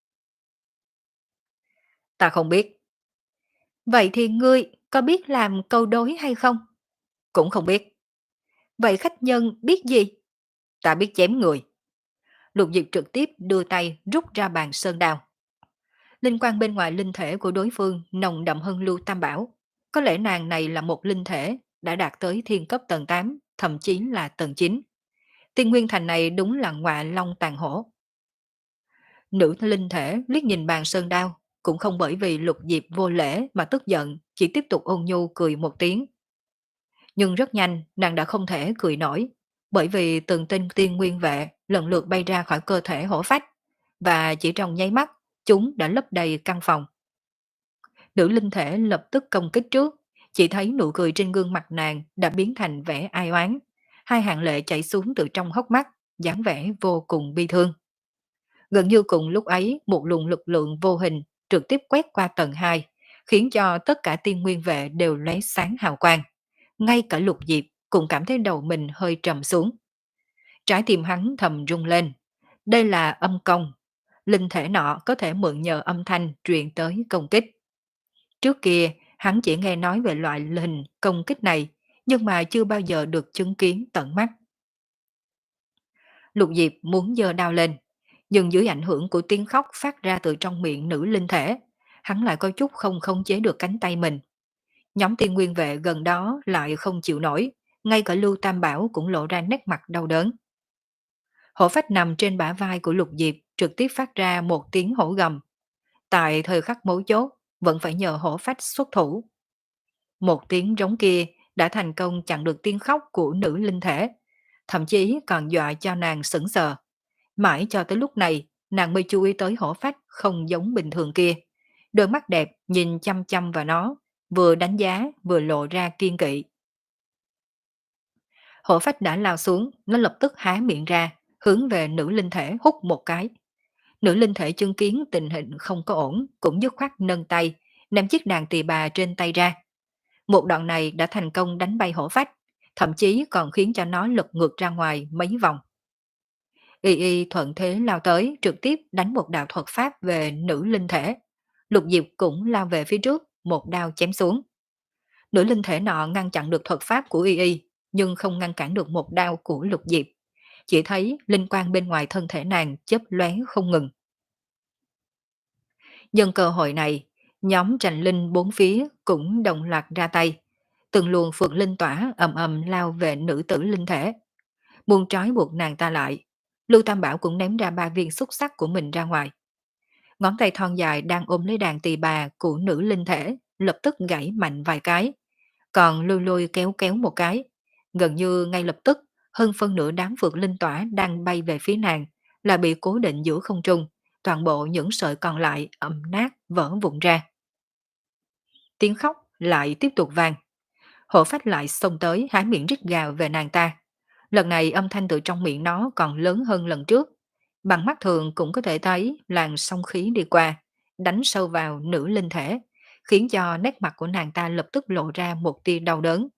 Ta không biết. Vậy thì ngươi có biết làm câu đối hay không? Cũng không biết. Vậy khách nhân biết gì? Ta biết chém người. Lục Diệp trực tiếp đưa tay rút ra bàn sơn đao. Linh quan bên ngoài linh thể của đối phương nồng đậm hơn Lưu Tam Bảo. Có lẽ nàng này là một linh thể đã đạt tới thiên cấp tầng tám, thậm chí là tầng chín. Tiên Nguyên Thành này đúng là ngọa long tàn hổ. Nữ linh thể liếc nhìn bàn sơn đao, cũng không bởi vì Lục Diệp vô lễ mà tức giận, chỉ tiếp tục ôn nhu cười một tiếng. Nhưng rất nhanh, nàng đã không thể cười nổi, bởi vì từng tên tiên nguyên vệ lần lượt bay ra khỏi cơ thể hổ phách, và chỉ trong nháy mắt, chúng đã lấp đầy căn phòng. Nữ linh thể lập tức công kích trước, chỉ thấy nụ cười trên gương mặt nàng đã biến thành vẻ ai oán. Hai hàng lệ chảy xuống từ trong hốc mắt, dáng vẻ vô cùng bi thương. Gần như cùng lúc ấy, một luồng lực lượng vô hình trực tiếp quét qua tầng hai, khiến cho tất cả tiên nguyên vệ đều lóe sáng hào quang. Ngay cả Lục Diệp cũng cảm thấy đầu mình hơi trầm xuống. Trái tim hắn thầm rung lên. Đây là âm công. Linh thể nọ có thể mượn nhờ âm thanh truyền tới công kích. Trước kia, hắn chỉ nghe nói về loại hình công kích này, nhưng mà chưa bao giờ được chứng kiến tận mắt. Lục Diệp muốn giơ đao lên, nhưng dưới ảnh hưởng của tiếng khóc phát ra từ trong miệng nữ linh thể, hắn lại có chút không khống chế được cánh tay mình. Nhóm tiên nguyên vệ gần đó lại không chịu nổi, ngay cả Lưu Tam Bảo cũng lộ ra nét mặt đau đớn. Hổ phách nằm trên bả vai của Lục Diệp trực tiếp phát ra một tiếng hổ gầm. Tại thời khắc mấu chốt, vẫn phải nhờ hổ phách xuất thủ. Một tiếng rống kia đã thành công chặn được tiếng khóc của nữ linh thể, thậm chí còn dọa cho nàng sững sờ. Mãi cho tới lúc này, nàng mới chú ý tới hổ phách không giống bình thường kia. Đôi mắt đẹp nhìn chăm chăm vào nó, vừa đánh giá vừa lộ ra kiên kỵ. Hổ phách đã lao xuống, nó lập tức há miệng ra, hướng về nữ linh thể hút một cái. Nữ linh thể chứng kiến tình hình không có ổn, cũng dứt khoát nâng tay, ném chiếc đàn tỳ bà trên tay ra. Một đoạn này đã thành công đánh bay hổ phách, thậm chí còn khiến cho nó lật ngược ra ngoài mấy vòng. Y y thuận thế lao tới, trực tiếp đánh một đạo thuật pháp về nữ linh thể. Lục Diệp cũng lao về phía trước, một đao chém xuống. Nữ linh thể nọ ngăn chặn được thuật pháp của Y y, nhưng không ngăn cản được một đao của Lục Diệp. Chỉ thấy linh quang bên ngoài thân thể nàng chớp lóe không ngừng. Nhân cơ hội này, nhóm tranh linh bốn phía cũng đồng loạt ra tay. Từng luồng phượng linh tỏa ầm ầm lao về nữ tử linh thể. Muốn trói buộc nàng ta lại, Lưu Tam Bảo cũng ném ra ba viên xúc sắc của mình ra ngoài. Ngón tay thon dài đang ôm lấy đàn tỳ bà của nữ linh thể, lập tức gãy mạnh vài cái, còn lôi lôi kéo kéo một cái. Gần như ngay lập tức, hơn phân nửa đám phượng linh tỏa đang bay về phía nàng, là bị cố định giữa không trung, toàn bộ những sợi còn lại ẩm nát vỡ vụn ra. Tiếng khóc lại tiếp tục vang. Hổ phách lại xông tới há miệng rít gào về nàng ta. Lần này âm thanh từ trong miệng nó còn lớn hơn lần trước. Bằng mắt thường cũng có thể thấy làn sóng khí đi qua, đánh sâu vào nữ linh thể, khiến cho nét mặt của nàng ta lập tức lộ ra một tia đau đớn.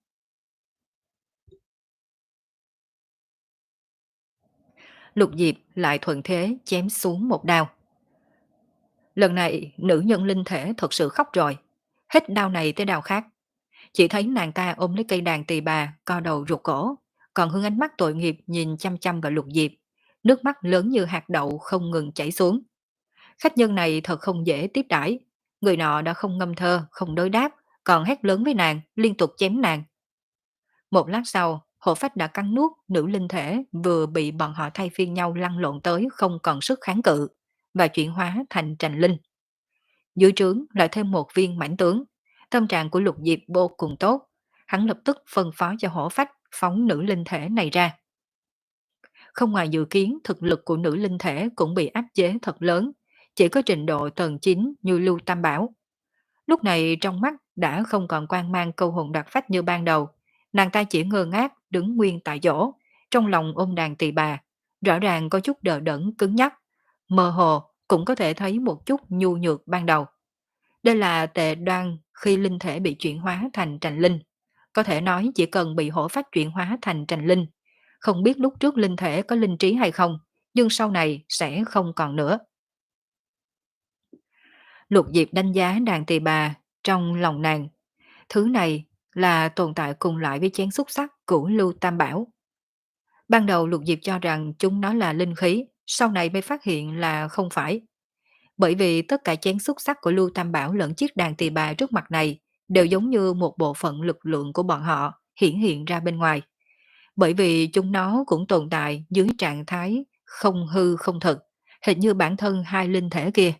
Lục Diệp lại thuận thế chém xuống một đao. Lần này nữ nhân linh thể thật sự khóc rồi, hết đao này tới đao khác. Chỉ thấy nàng ta ôm lấy cây đàn tỳ bà, co đầu rụt cổ, còn hướng ánh mắt tội nghiệp nhìn chăm chăm vào Lục Diệp, nước mắt lớn như hạt đậu không ngừng chảy xuống. Khách nhân này thật không dễ tiếp đãi, người nọ đã không ngâm thơ, không đối đáp, còn hét lớn với nàng, liên tục chém nàng. Một lát sau, hộ phách đã cắn nuốt nữ linh thể vừa bị bọn họ thay phiên nhau lăn lộn tới không còn sức kháng cự, và chuyển hóa thành trành linh. Dưới trướng lại thêm một viên mãnh tướng, tâm trạng của Lục Diệp vô cùng tốt, hắn lập tức phân phó cho hổ phách phóng nữ linh thể này ra. Không ngoài dự kiến, thực lực của nữ linh thể cũng bị áp chế thật lớn, chỉ có trình độ tầng chín như Lưu Tam Bảo. Lúc này trong mắt đã không còn quan mang câu hồn đoạt phách như ban đầu, nàng ta chỉ ngơ ngác đứng nguyên tại chỗ, trong lòng ôm đàn tỳ bà, rõ ràng có chút đờ đẫn cứng nhắc, mơ hồ cũng có thể thấy một chút nhu nhược ban đầu. Đây là tệ đoan khi linh thể bị chuyển hóa thành trành linh. Có thể nói chỉ cần bị hổ phách chuyển hóa thành trành linh, không biết lúc trước linh thể có linh trí hay không, nhưng sau này sẽ không còn nữa. Lục Diệp đánh giá đàn tỳ bà trong lòng nàng. Thứ này là tồn tại cùng lại với chén xúc sắc của Lưu Tam Bảo. Ban đầu Lục Diệp cho rằng chúng nó là linh khí, sau này mới phát hiện là không phải. Bởi vì tất cả chén xúc sắc của Lưu Tam Bảo lẫn chiếc đàn tỳ bà trước mặt này đều giống như một bộ phận lực lượng của bọn họ hiển hiện ra bên ngoài. Bởi vì chúng nó cũng tồn tại dưới trạng thái không hư không thực, hình như bản thân hai linh thể kia.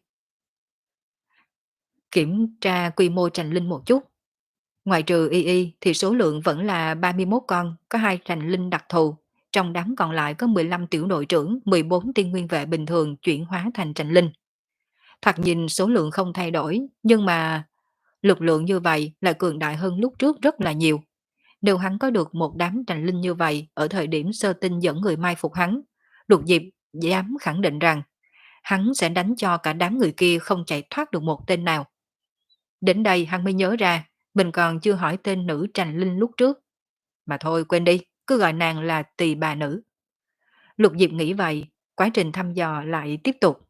Kiểm tra quy mô trành linh một chút. Ngoài trừ y y thì số lượng vẫn là ba mươi mốt con, có hai trành linh đặc thù. Trong đám còn lại có mười lăm tiểu đội trưởng, mười bốn tiên nguyên vệ bình thường chuyển hóa thành trành linh. Thoạt nhìn số lượng không thay đổi, nhưng mà Lực lượng như vậy lại cường đại hơn lúc trước rất là nhiều. Nếu hắn có được một đám trành linh như vậy ở thời điểm sơ tinh dẫn người mai phục hắn, Lục Diệp dám khẳng định rằng hắn sẽ đánh cho cả đám người kia không chạy thoát được một tên nào. Đến đây hắn mới nhớ ra, mình còn chưa hỏi tên nữ trành linh lúc trước. Mà thôi quên đi, cứ gọi nàng là tỳ bà nữ. Lục Diệp nghĩ vậy, quá trình thăm dò lại tiếp tục.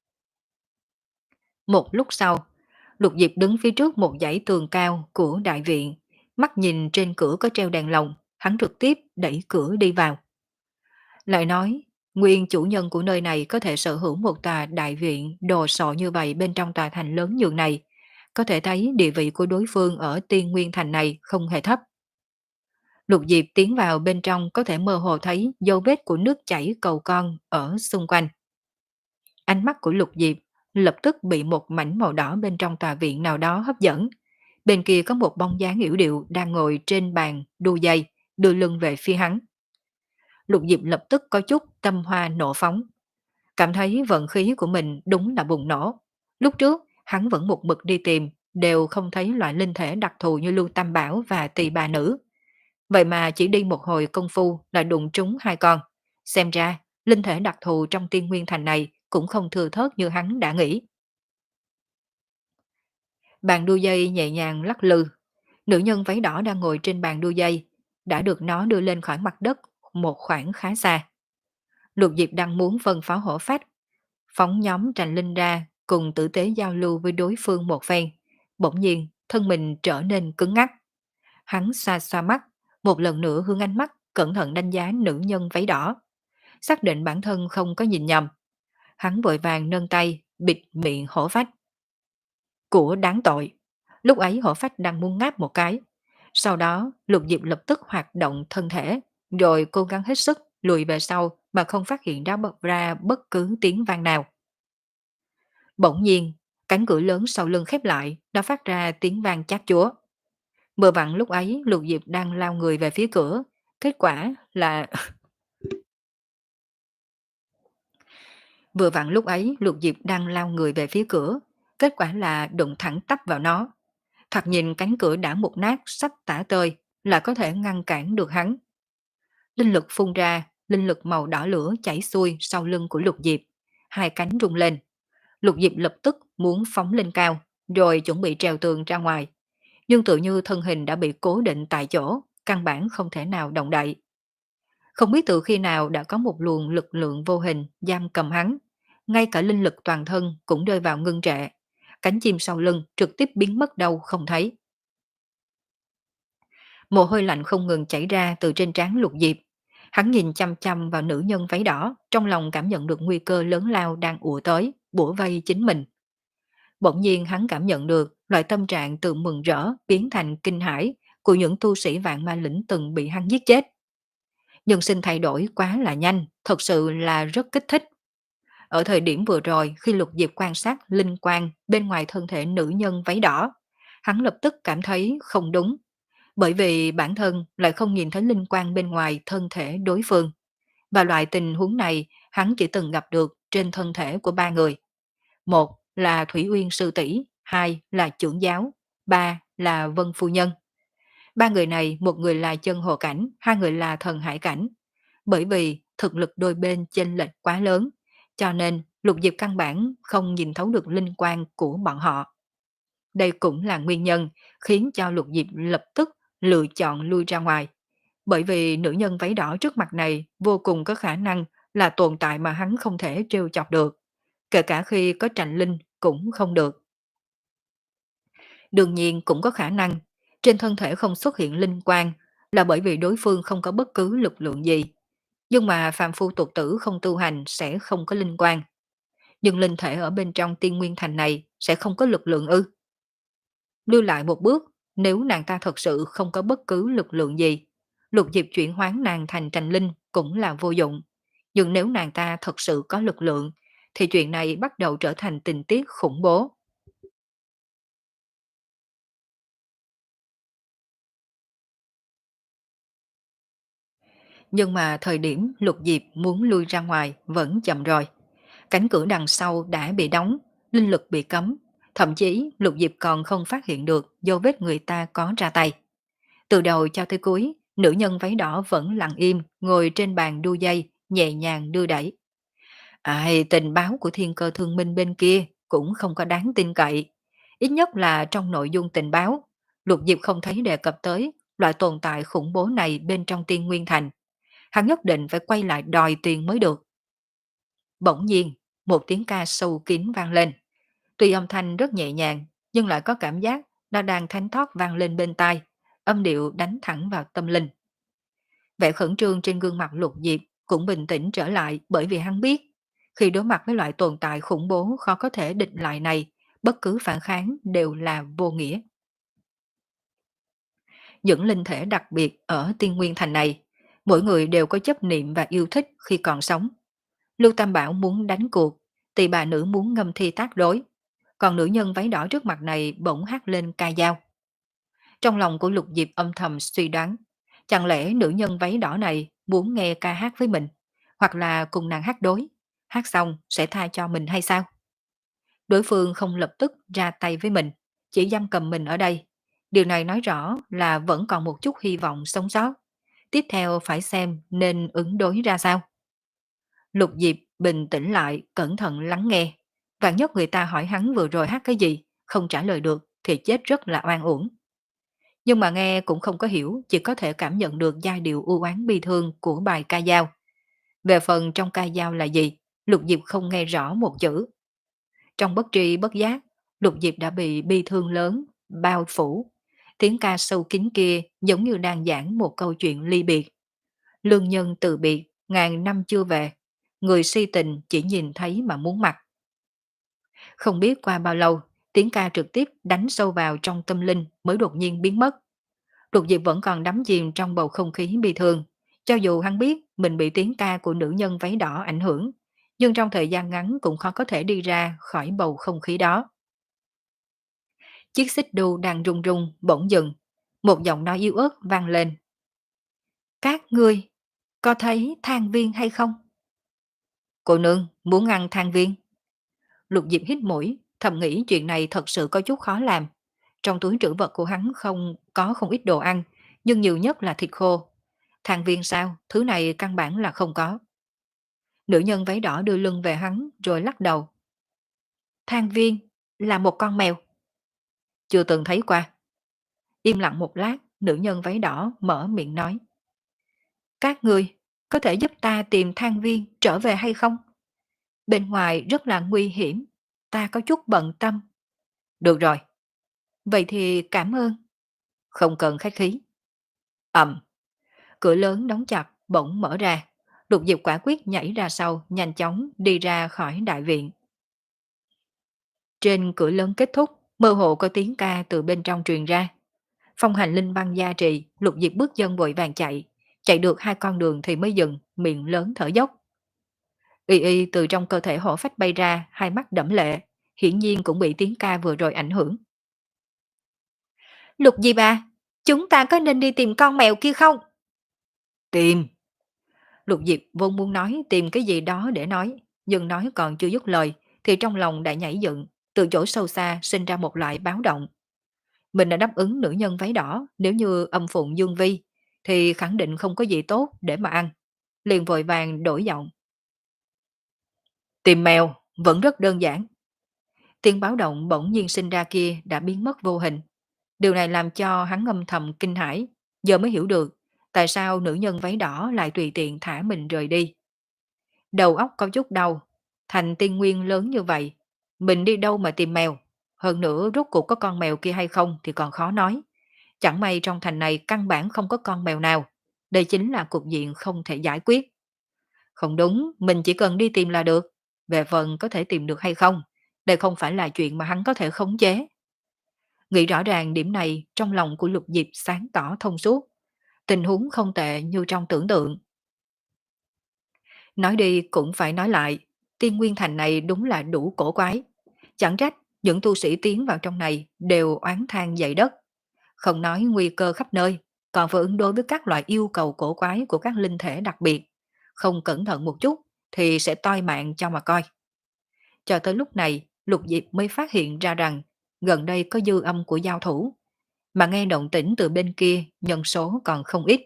Một lúc sau, Lục Diệp đứng phía trước một dãy tường cao của đại viện, mắt nhìn trên cửa có treo đèn lồng, hắn trực tiếp đẩy cửa đi vào. Lại nói, nguyên chủ nhân của nơi này có thể sở hữu một tòa đại viện đồ sộ như vậy bên trong tòa thành lớn nhường này, có thể thấy địa vị của đối phương ở tiên nguyên thành này không hề thấp. Lục Diệp tiến vào bên trong có thể mơ hồ thấy dấu vết của nước chảy cầu con ở xung quanh. Ánh mắt của Lục Diệp lập tức bị một mảnh màu đỏ bên trong tòa viện nào đó hấp dẫn. Bên kia có một bóng dáng yểu điệu đang ngồi trên bàn đu dây, đưa lưng về phía hắn. Lục Diệp lập tức có chút tâm hoa nộ phóng. Cảm thấy vận khí của mình đúng là bùng nổ. Lúc trước, hắn vẫn một mực đi tìm, đều không thấy loại linh thể đặc thù như Lưu Tam Bảo và Tỳ Bà Nữ. Vậy mà chỉ đi một hồi công phu là đụng trúng hai con. Xem ra, linh thể đặc thù trong tiên nguyên thành này cũng không thừa thớt như hắn đã nghĩ. Bàn đu dây nhẹ nhàng lắc lư. Nữ nhân váy đỏ đang ngồi trên bàn đu dây, đã được nó đưa lên khỏi mặt đất một khoảng khá xa. Lục Diệp đang muốn phân phó hổ phách, phóng nhóm Trành Linh ra cùng tử tế giao lưu với đối phương một phen. Bỗng nhiên, thân mình trở nên cứng ngắc. Hắn xoa xoa mắt, một lần nữa hướng ánh mắt cẩn thận đánh giá nữ nhân váy đỏ. Xác định bản thân không có nhìn nhầm. Hắn vội vàng nâng tay, bịt miệng hổ phách. Của đáng tội. Lúc ấy hổ phách đang muốn ngáp một cái. Sau đó, Lục Diệp lập tức hoạt động thân thể, rồi cố gắng hết sức lùi về sau mà không phát hiện ra bật ra bất cứ tiếng vang nào. Bỗng nhiên, cánh cửa lớn sau lưng khép lại, đã phát ra tiếng vang chát chúa. Vừa vặn lúc ấy Lục Diệp đang lao người về phía cửa, kết quả là vừa vặn lúc ấy Lục Diệp đang lao người về phía cửa, kết quả là đụng thẳng tắp vào nó. Thoạt nhìn cánh cửa đã mục nát sắp tả tơi, là có thể ngăn cản được hắn. Linh lực phun ra, linh lực màu đỏ lửa chảy xuôi sau lưng của Lục Diệp, hai cánh rung lên. Lục Diệp lập tức muốn phóng lên cao, rồi chuẩn bị trèo tường ra ngoài. Nhưng tự như thân hình đã bị cố định tại chỗ, căn bản không thể nào động đậy. Không biết từ khi nào đã có một luồng lực lượng vô hình giam cầm hắn, ngay cả linh lực toàn thân cũng rơi vào ngưng trệ. Cánh chim sau lưng trực tiếp biến mất đâu không thấy. Mồ hôi lạnh không ngừng chảy ra từ trên trán Lục Diệp. Hắn nhìn chăm chăm vào nữ nhân váy đỏ, trong lòng cảm nhận được nguy cơ lớn lao đang ùa tới, bủa vây chính mình. Bỗng nhiên hắn cảm nhận được loại tâm trạng từ mừng rỡ biến thành kinh hãi của những tu sĩ vạn ma lĩnh từng bị hắn giết chết. Nhân sinh thay đổi quá là nhanh, thật sự là rất kích thích. Ở thời điểm vừa rồi khi Lục Diệp quan sát linh quang bên ngoài thân thể nữ nhân váy đỏ, hắn lập tức cảm thấy không đúng, bởi vì bản thân lại không nhìn thấy linh quang bên ngoài thân thể đối phương. Và loại tình huống này hắn chỉ từng gặp được trên thân thể của ba người. Một là Thủy Uyên Sư Tỷ, hai là trưởng giáo, ba là Vân Phu Nhân. Ba người này, một người là chân hồ cảnh, hai người là thần hải cảnh. Bởi vì thực lực đôi bên chênh lệch quá lớn, cho nên Lục Diệp căn bản không nhìn thấu được linh quan của bọn họ. Đây cũng là nguyên nhân khiến cho Lục Diệp lập tức lựa chọn lui ra ngoài. Bởi vì nữ nhân váy đỏ trước mặt này vô cùng có khả năng là tồn tại mà hắn không thể trêu chọc được. Kể cả khi có trành linh cũng không được. Đương nhiên cũng có khả năng trên thân thể không xuất hiện linh quang là bởi vì đối phương không có bất cứ lực lượng gì. Nhưng mà phàm phu tục tử không tu hành sẽ không có linh quang. Nhưng linh thể ở bên trong tiên nguyên thành này sẽ không có lực lượng ư. Lưu lại một bước, nếu nàng ta thật sự không có bất cứ lực lượng gì, Lục Diệp chuyển hoán nàng thành trành linh cũng là vô dụng. Nhưng nếu nàng ta thật sự có lực lượng, thì chuyện này bắt đầu trở thành tình tiết khủng bố. Nhưng mà thời điểm Lục Diệp muốn lui ra ngoài vẫn chậm rồi. Cánh cửa đằng sau đã bị đóng, linh lực bị cấm, Thậm chí Lục Diệp còn không phát hiện được dấu vết người ta có ra tay. Từ đầu cho tới cuối, nữ nhân váy đỏ vẫn lặng im, ngồi trên bàn đu dây, nhẹ nhàng đưa đẩy. Ai, tình báo của thiên cơ thương minh bên kia cũng không có đáng tin cậy. Ít nhất là trong nội dung tình báo, Lục Diệp không thấy đề cập tới loại tồn tại khủng bố này bên trong Tiên Nguyên Thành. Hắn nhất định phải quay lại đòi tiền mới được. Bỗng nhiên, một tiếng ca sâu kín vang lên. Tuy âm thanh rất nhẹ nhàng, nhưng lại có cảm giác nó đang thánh thót vang lên bên tai, âm điệu đánh thẳng vào tâm linh. Vẻ khẩn trương trên gương mặt Lục Diệp cũng bình tĩnh trở lại, bởi vì hắn biết, khi đối mặt với loại tồn tại khủng bố khó có thể địch lại này, bất cứ phản kháng đều là vô nghĩa. Những linh thể đặc biệt ở Tiên Nguyên Thành này, mỗi người đều có chấp niệm và yêu thích khi còn sống. Lưu Tam Bảo muốn đánh cuộc, tỳ bà nữ muốn ngâm thi tác đối, còn nữ nhân váy đỏ trước mặt này bỗng hát lên ca dao. Trong lòng của Lục Diệp âm thầm suy đoán, chẳng lẽ nữ nhân váy đỏ này muốn nghe ca hát với mình, hoặc là cùng nàng hát đối, hát xong sẽ tha cho mình hay sao? Đối phương không lập tức ra tay với mình, chỉ giam cầm mình ở đây. Điều này nói rõ là vẫn còn một chút hy vọng sống sót. Tiếp theo phải xem nên ứng đối ra sao. Lục Diệp bình tĩnh lại, cẩn thận lắng nghe. Vạn nhất người ta hỏi hắn vừa rồi hát cái gì, không trả lời được thì chết rất là oan uổng. Nhưng mà nghe cũng không có hiểu, chỉ có thể cảm nhận được giai điệu u oán bi thương của bài ca dao. Về phần trong ca dao là gì, Lục Diệp không nghe rõ một chữ. Trong bất tri bất giác, Lục Diệp đã bị bi thương lớn, bao phủ. Tiếng ca sâu kín kia giống như đang giảng một câu chuyện ly biệt. Lương nhân từ biệt, ngàn năm chưa về. Người si tình chỉ nhìn thấy mà muốn mặt. Không biết qua bao lâu, tiếng ca trực tiếp đánh sâu vào trong tâm linh mới đột nhiên biến mất. Lục Diệp vẫn còn đắm chìm trong bầu không khí bi thương. Cho dù hắn biết mình bị tiếng ca của nữ nhân váy đỏ ảnh hưởng, nhưng trong thời gian ngắn cũng khó có thể đi ra khỏi bầu không khí đó. Chiếc xích đu đang rung rung, bỗng dừng. Một giọng nói yếu ớt vang lên. Các ngươi, có thấy than viên hay không? Cô nương, muốn ăn than viên? Lục Diệp hít mũi, thầm nghĩ chuyện này thật sự có chút khó làm. Trong túi trữ vật của hắn không có không ít đồ ăn, nhưng nhiều nhất là thịt khô. Than viên sao, thứ này căn bản là không có. Nữ nhân váy đỏ đưa lưng về hắn rồi lắc đầu. Than viên là một con mèo. Chưa từng thấy qua. Im lặng một lát, nữ nhân váy đỏ mở miệng nói. Các người có thể giúp ta tìm than viên trở về hay không? Bên ngoài rất là nguy hiểm, ta có chút bận tâm. Được rồi. Vậy thì cảm ơn. Không cần khách khí. Ầm. Cửa lớn đóng chặt, bỗng mở ra. Lục Diệp quả quyết nhảy ra sau, nhanh chóng đi ra khỏi đại viện. Trên cửa lớn kết thúc, mơ hồ có tiếng ca từ bên trong truyền ra. Phong hành linh băng gia trì, Lục Diệp bước chân vội vàng chạy. Chạy được hai con đường thì mới dừng, miệng lớn thở dốc. Y y từ trong cơ thể hổ phách bay ra, hai mắt đẫm lệ, hiển nhiên cũng bị tiếng ca vừa rồi ảnh hưởng. Lục Diệp à, chúng ta có nên đi tìm con mèo kia không? Tìm. Lục Diệp vốn muốn nói tìm cái gì đó để nói, nhưng nói còn chưa dứt lời, thì trong lòng đã nhảy dựng, từ chỗ sâu xa sinh ra một loại báo động. Mình đã đáp ứng nữ nhân váy đỏ, nếu như âm phụng dương vi, thì khẳng định không có gì tốt để mà ăn. Liền vội vàng đổi giọng. Tìm mèo vẫn rất đơn giản. Tiếng báo động bỗng nhiên sinh ra kia đã biến mất vô hình. Điều này làm cho hắn âm thầm kinh hãi, giờ mới hiểu được tại sao nữ nhân váy đỏ lại tùy tiện thả mình rời đi. Đầu óc có chút đau, thành tiên nguyên lớn như vậy, mình đi đâu mà tìm mèo, hơn nữa rốt cuộc có con mèo kia hay không thì còn khó nói. Chẳng may trong thành này căn bản không có con mèo nào, đây chính là cục diện không thể giải quyết. Không đúng, mình chỉ cần đi tìm là được, về phần có thể tìm được hay không, đây không phải là chuyện mà hắn có thể khống chế. Nghĩ rõ ràng điểm này trong lòng của Lục Diệp sáng tỏ thông suốt, tình huống không tệ như trong tưởng tượng. Nói đi cũng phải nói lại, Tiên Nguyên Thành này đúng là đủ cổ quái. Chẳng trách những tu sĩ tiến vào trong này đều oán than dậy đất. Không nói nguy cơ khắp nơi, còn phải ứng đối với các loại yêu cầu cổ quái của các linh thể đặc biệt. Không cẩn thận một chút thì sẽ toi mạng cho mà coi. Cho tới lúc này, Lục Diệp mới phát hiện ra rằng gần đây có dư âm của giao thủ, mà nghe động tĩnh từ bên kia nhân số còn không ít.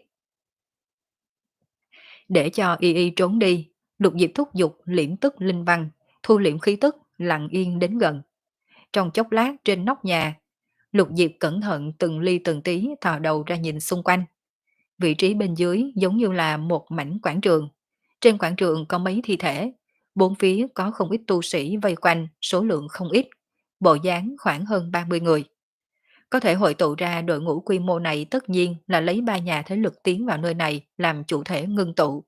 Để cho y y trốn đi, Lục Diệp thúc giục liễm tức linh văn, thu liễm khí tức, lặng yên đến gần. Trong chốc lát trên nóc nhà, Lục Diệp cẩn thận từng ly từng tí thò đầu ra nhìn xung quanh. Vị trí bên dưới giống như là một mảnh quảng trường. Trên quảng trường có mấy thi thể, bốn phía có không ít tu sĩ vây quanh, số lượng không ít, bộ dáng khoảng hơn ba mươi người. Có thể hội tụ ra đội ngũ quy mô này tất nhiên là lấy ba nhà thế lực tiến vào nơi này làm chủ thể ngưng tụ.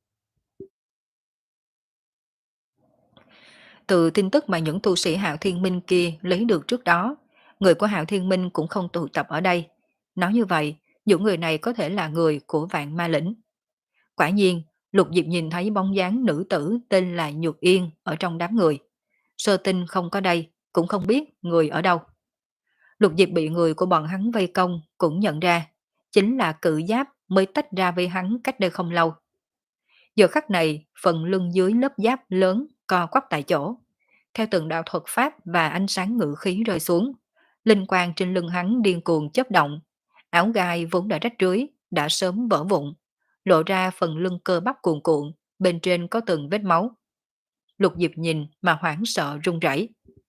Từ tin tức mà những tu sĩ Hạo Thiên Minh kia lấy được trước đó, người của Hạo Thiên Minh cũng không tụ tập ở đây. Nói như vậy, những người này có thể là người của Vạn Ma Lĩnh. Quả nhiên, Lục Diệp nhìn thấy bóng dáng nữ tử tên là Nhược Yên ở trong đám người. Sơ Tinh không có đây, cũng không biết người ở đâu. Lục Diệp bị người của bọn hắn vây công cũng nhận ra, chính là cự giáp mới tách ra với hắn cách đây không lâu. Giờ khắc này, phần lưng dưới lớp giáp lớn co quắp tại chỗ. Theo từng đạo thuật pháp và ánh sáng ngự khí rơi xuống, linh quang trên lưng hắn điên cuồng chớp động. Áo gai vốn đã rách rưới, đã sớm vỡ vụn, lộ ra phần lưng cơ bắp cuồn cuộn, bên trên có từng vết máu. Lục Diệp nhìn mà hoảng sợ run rẩy.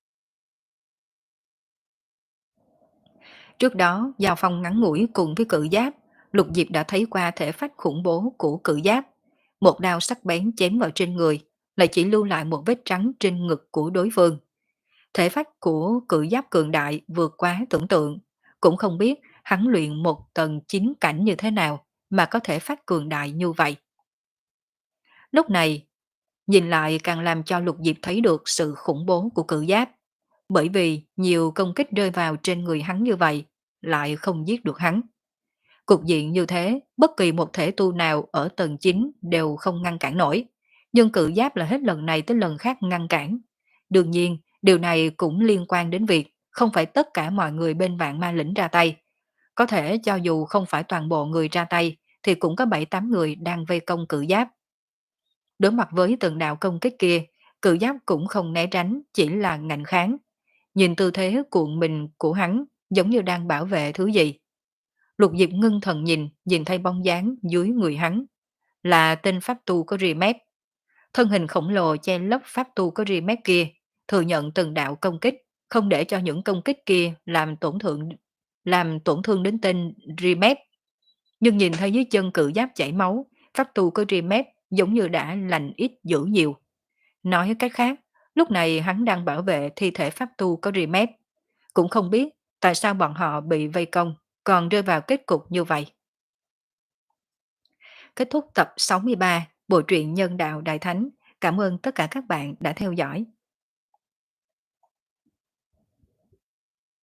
Trước đó, giao phong ngắn ngủi cùng với cự giáp, Lục Diệp đã thấy qua thể phách khủng bố của cự giáp. Một đao sắc bén chém vào trên người, lại chỉ lưu lại một vết trắng trên ngực của đối phương. Thể phách của cự giáp cường đại vượt quá tưởng tượng, cũng không biết hắn luyện một tầng chín cảnh như thế nào mà có thể phát cường đại như vậy. Lúc này, nhìn lại càng làm cho Lục Diệp thấy được sự khủng bố của cự giáp, bởi vì nhiều công kích rơi vào trên người hắn như vậy, lại không giết được hắn. Cục diện như thế, bất kỳ một thể tu nào ở tầng chín đều không ngăn cản nổi, nhưng cự giáp là hết lần này tới lần khác ngăn cản. Đương nhiên, điều này cũng liên quan đến việc không phải tất cả mọi người bên Vạn Ma Lĩnh ra tay. Có thể cho dù không phải toàn bộ người ra tay, thì cũng có bảy tám người đang vây công cự giáp. Đối mặt với từng đạo công kích kia, cự giáp cũng không né tránh, chỉ là ngạnh kháng. Nhìn tư thế cuộn mình của hắn giống như đang bảo vệ thứ gì. Lục Diệp ngưng thần nhìn, nhìn thấy bóng dáng dưới người hắn. Là tên pháp tu có rìa mép. Thân hình khổng lồ che lấp pháp tu có rìa mép kia, thừa nhận từng đạo công kích, không để cho những công kích kia làm tổn thương làm tổn thương đến tên rìa mép. Nhưng nhìn thấy dưới chân cự giáp chảy máu, pháp tu có rìa mép giống như đã lành ít dữ nhiều. Nói cách khác, lúc này hắn đang bảo vệ thi thể pháp tu có rìa mép. Cũng không biết tại sao bọn họ bị vây công, còn rơi vào kết cục như vậy. Kết thúc tập sáu mươi ba, bộ truyện Nhân đạo Đại Thánh. Cảm ơn tất cả các bạn đã theo dõi.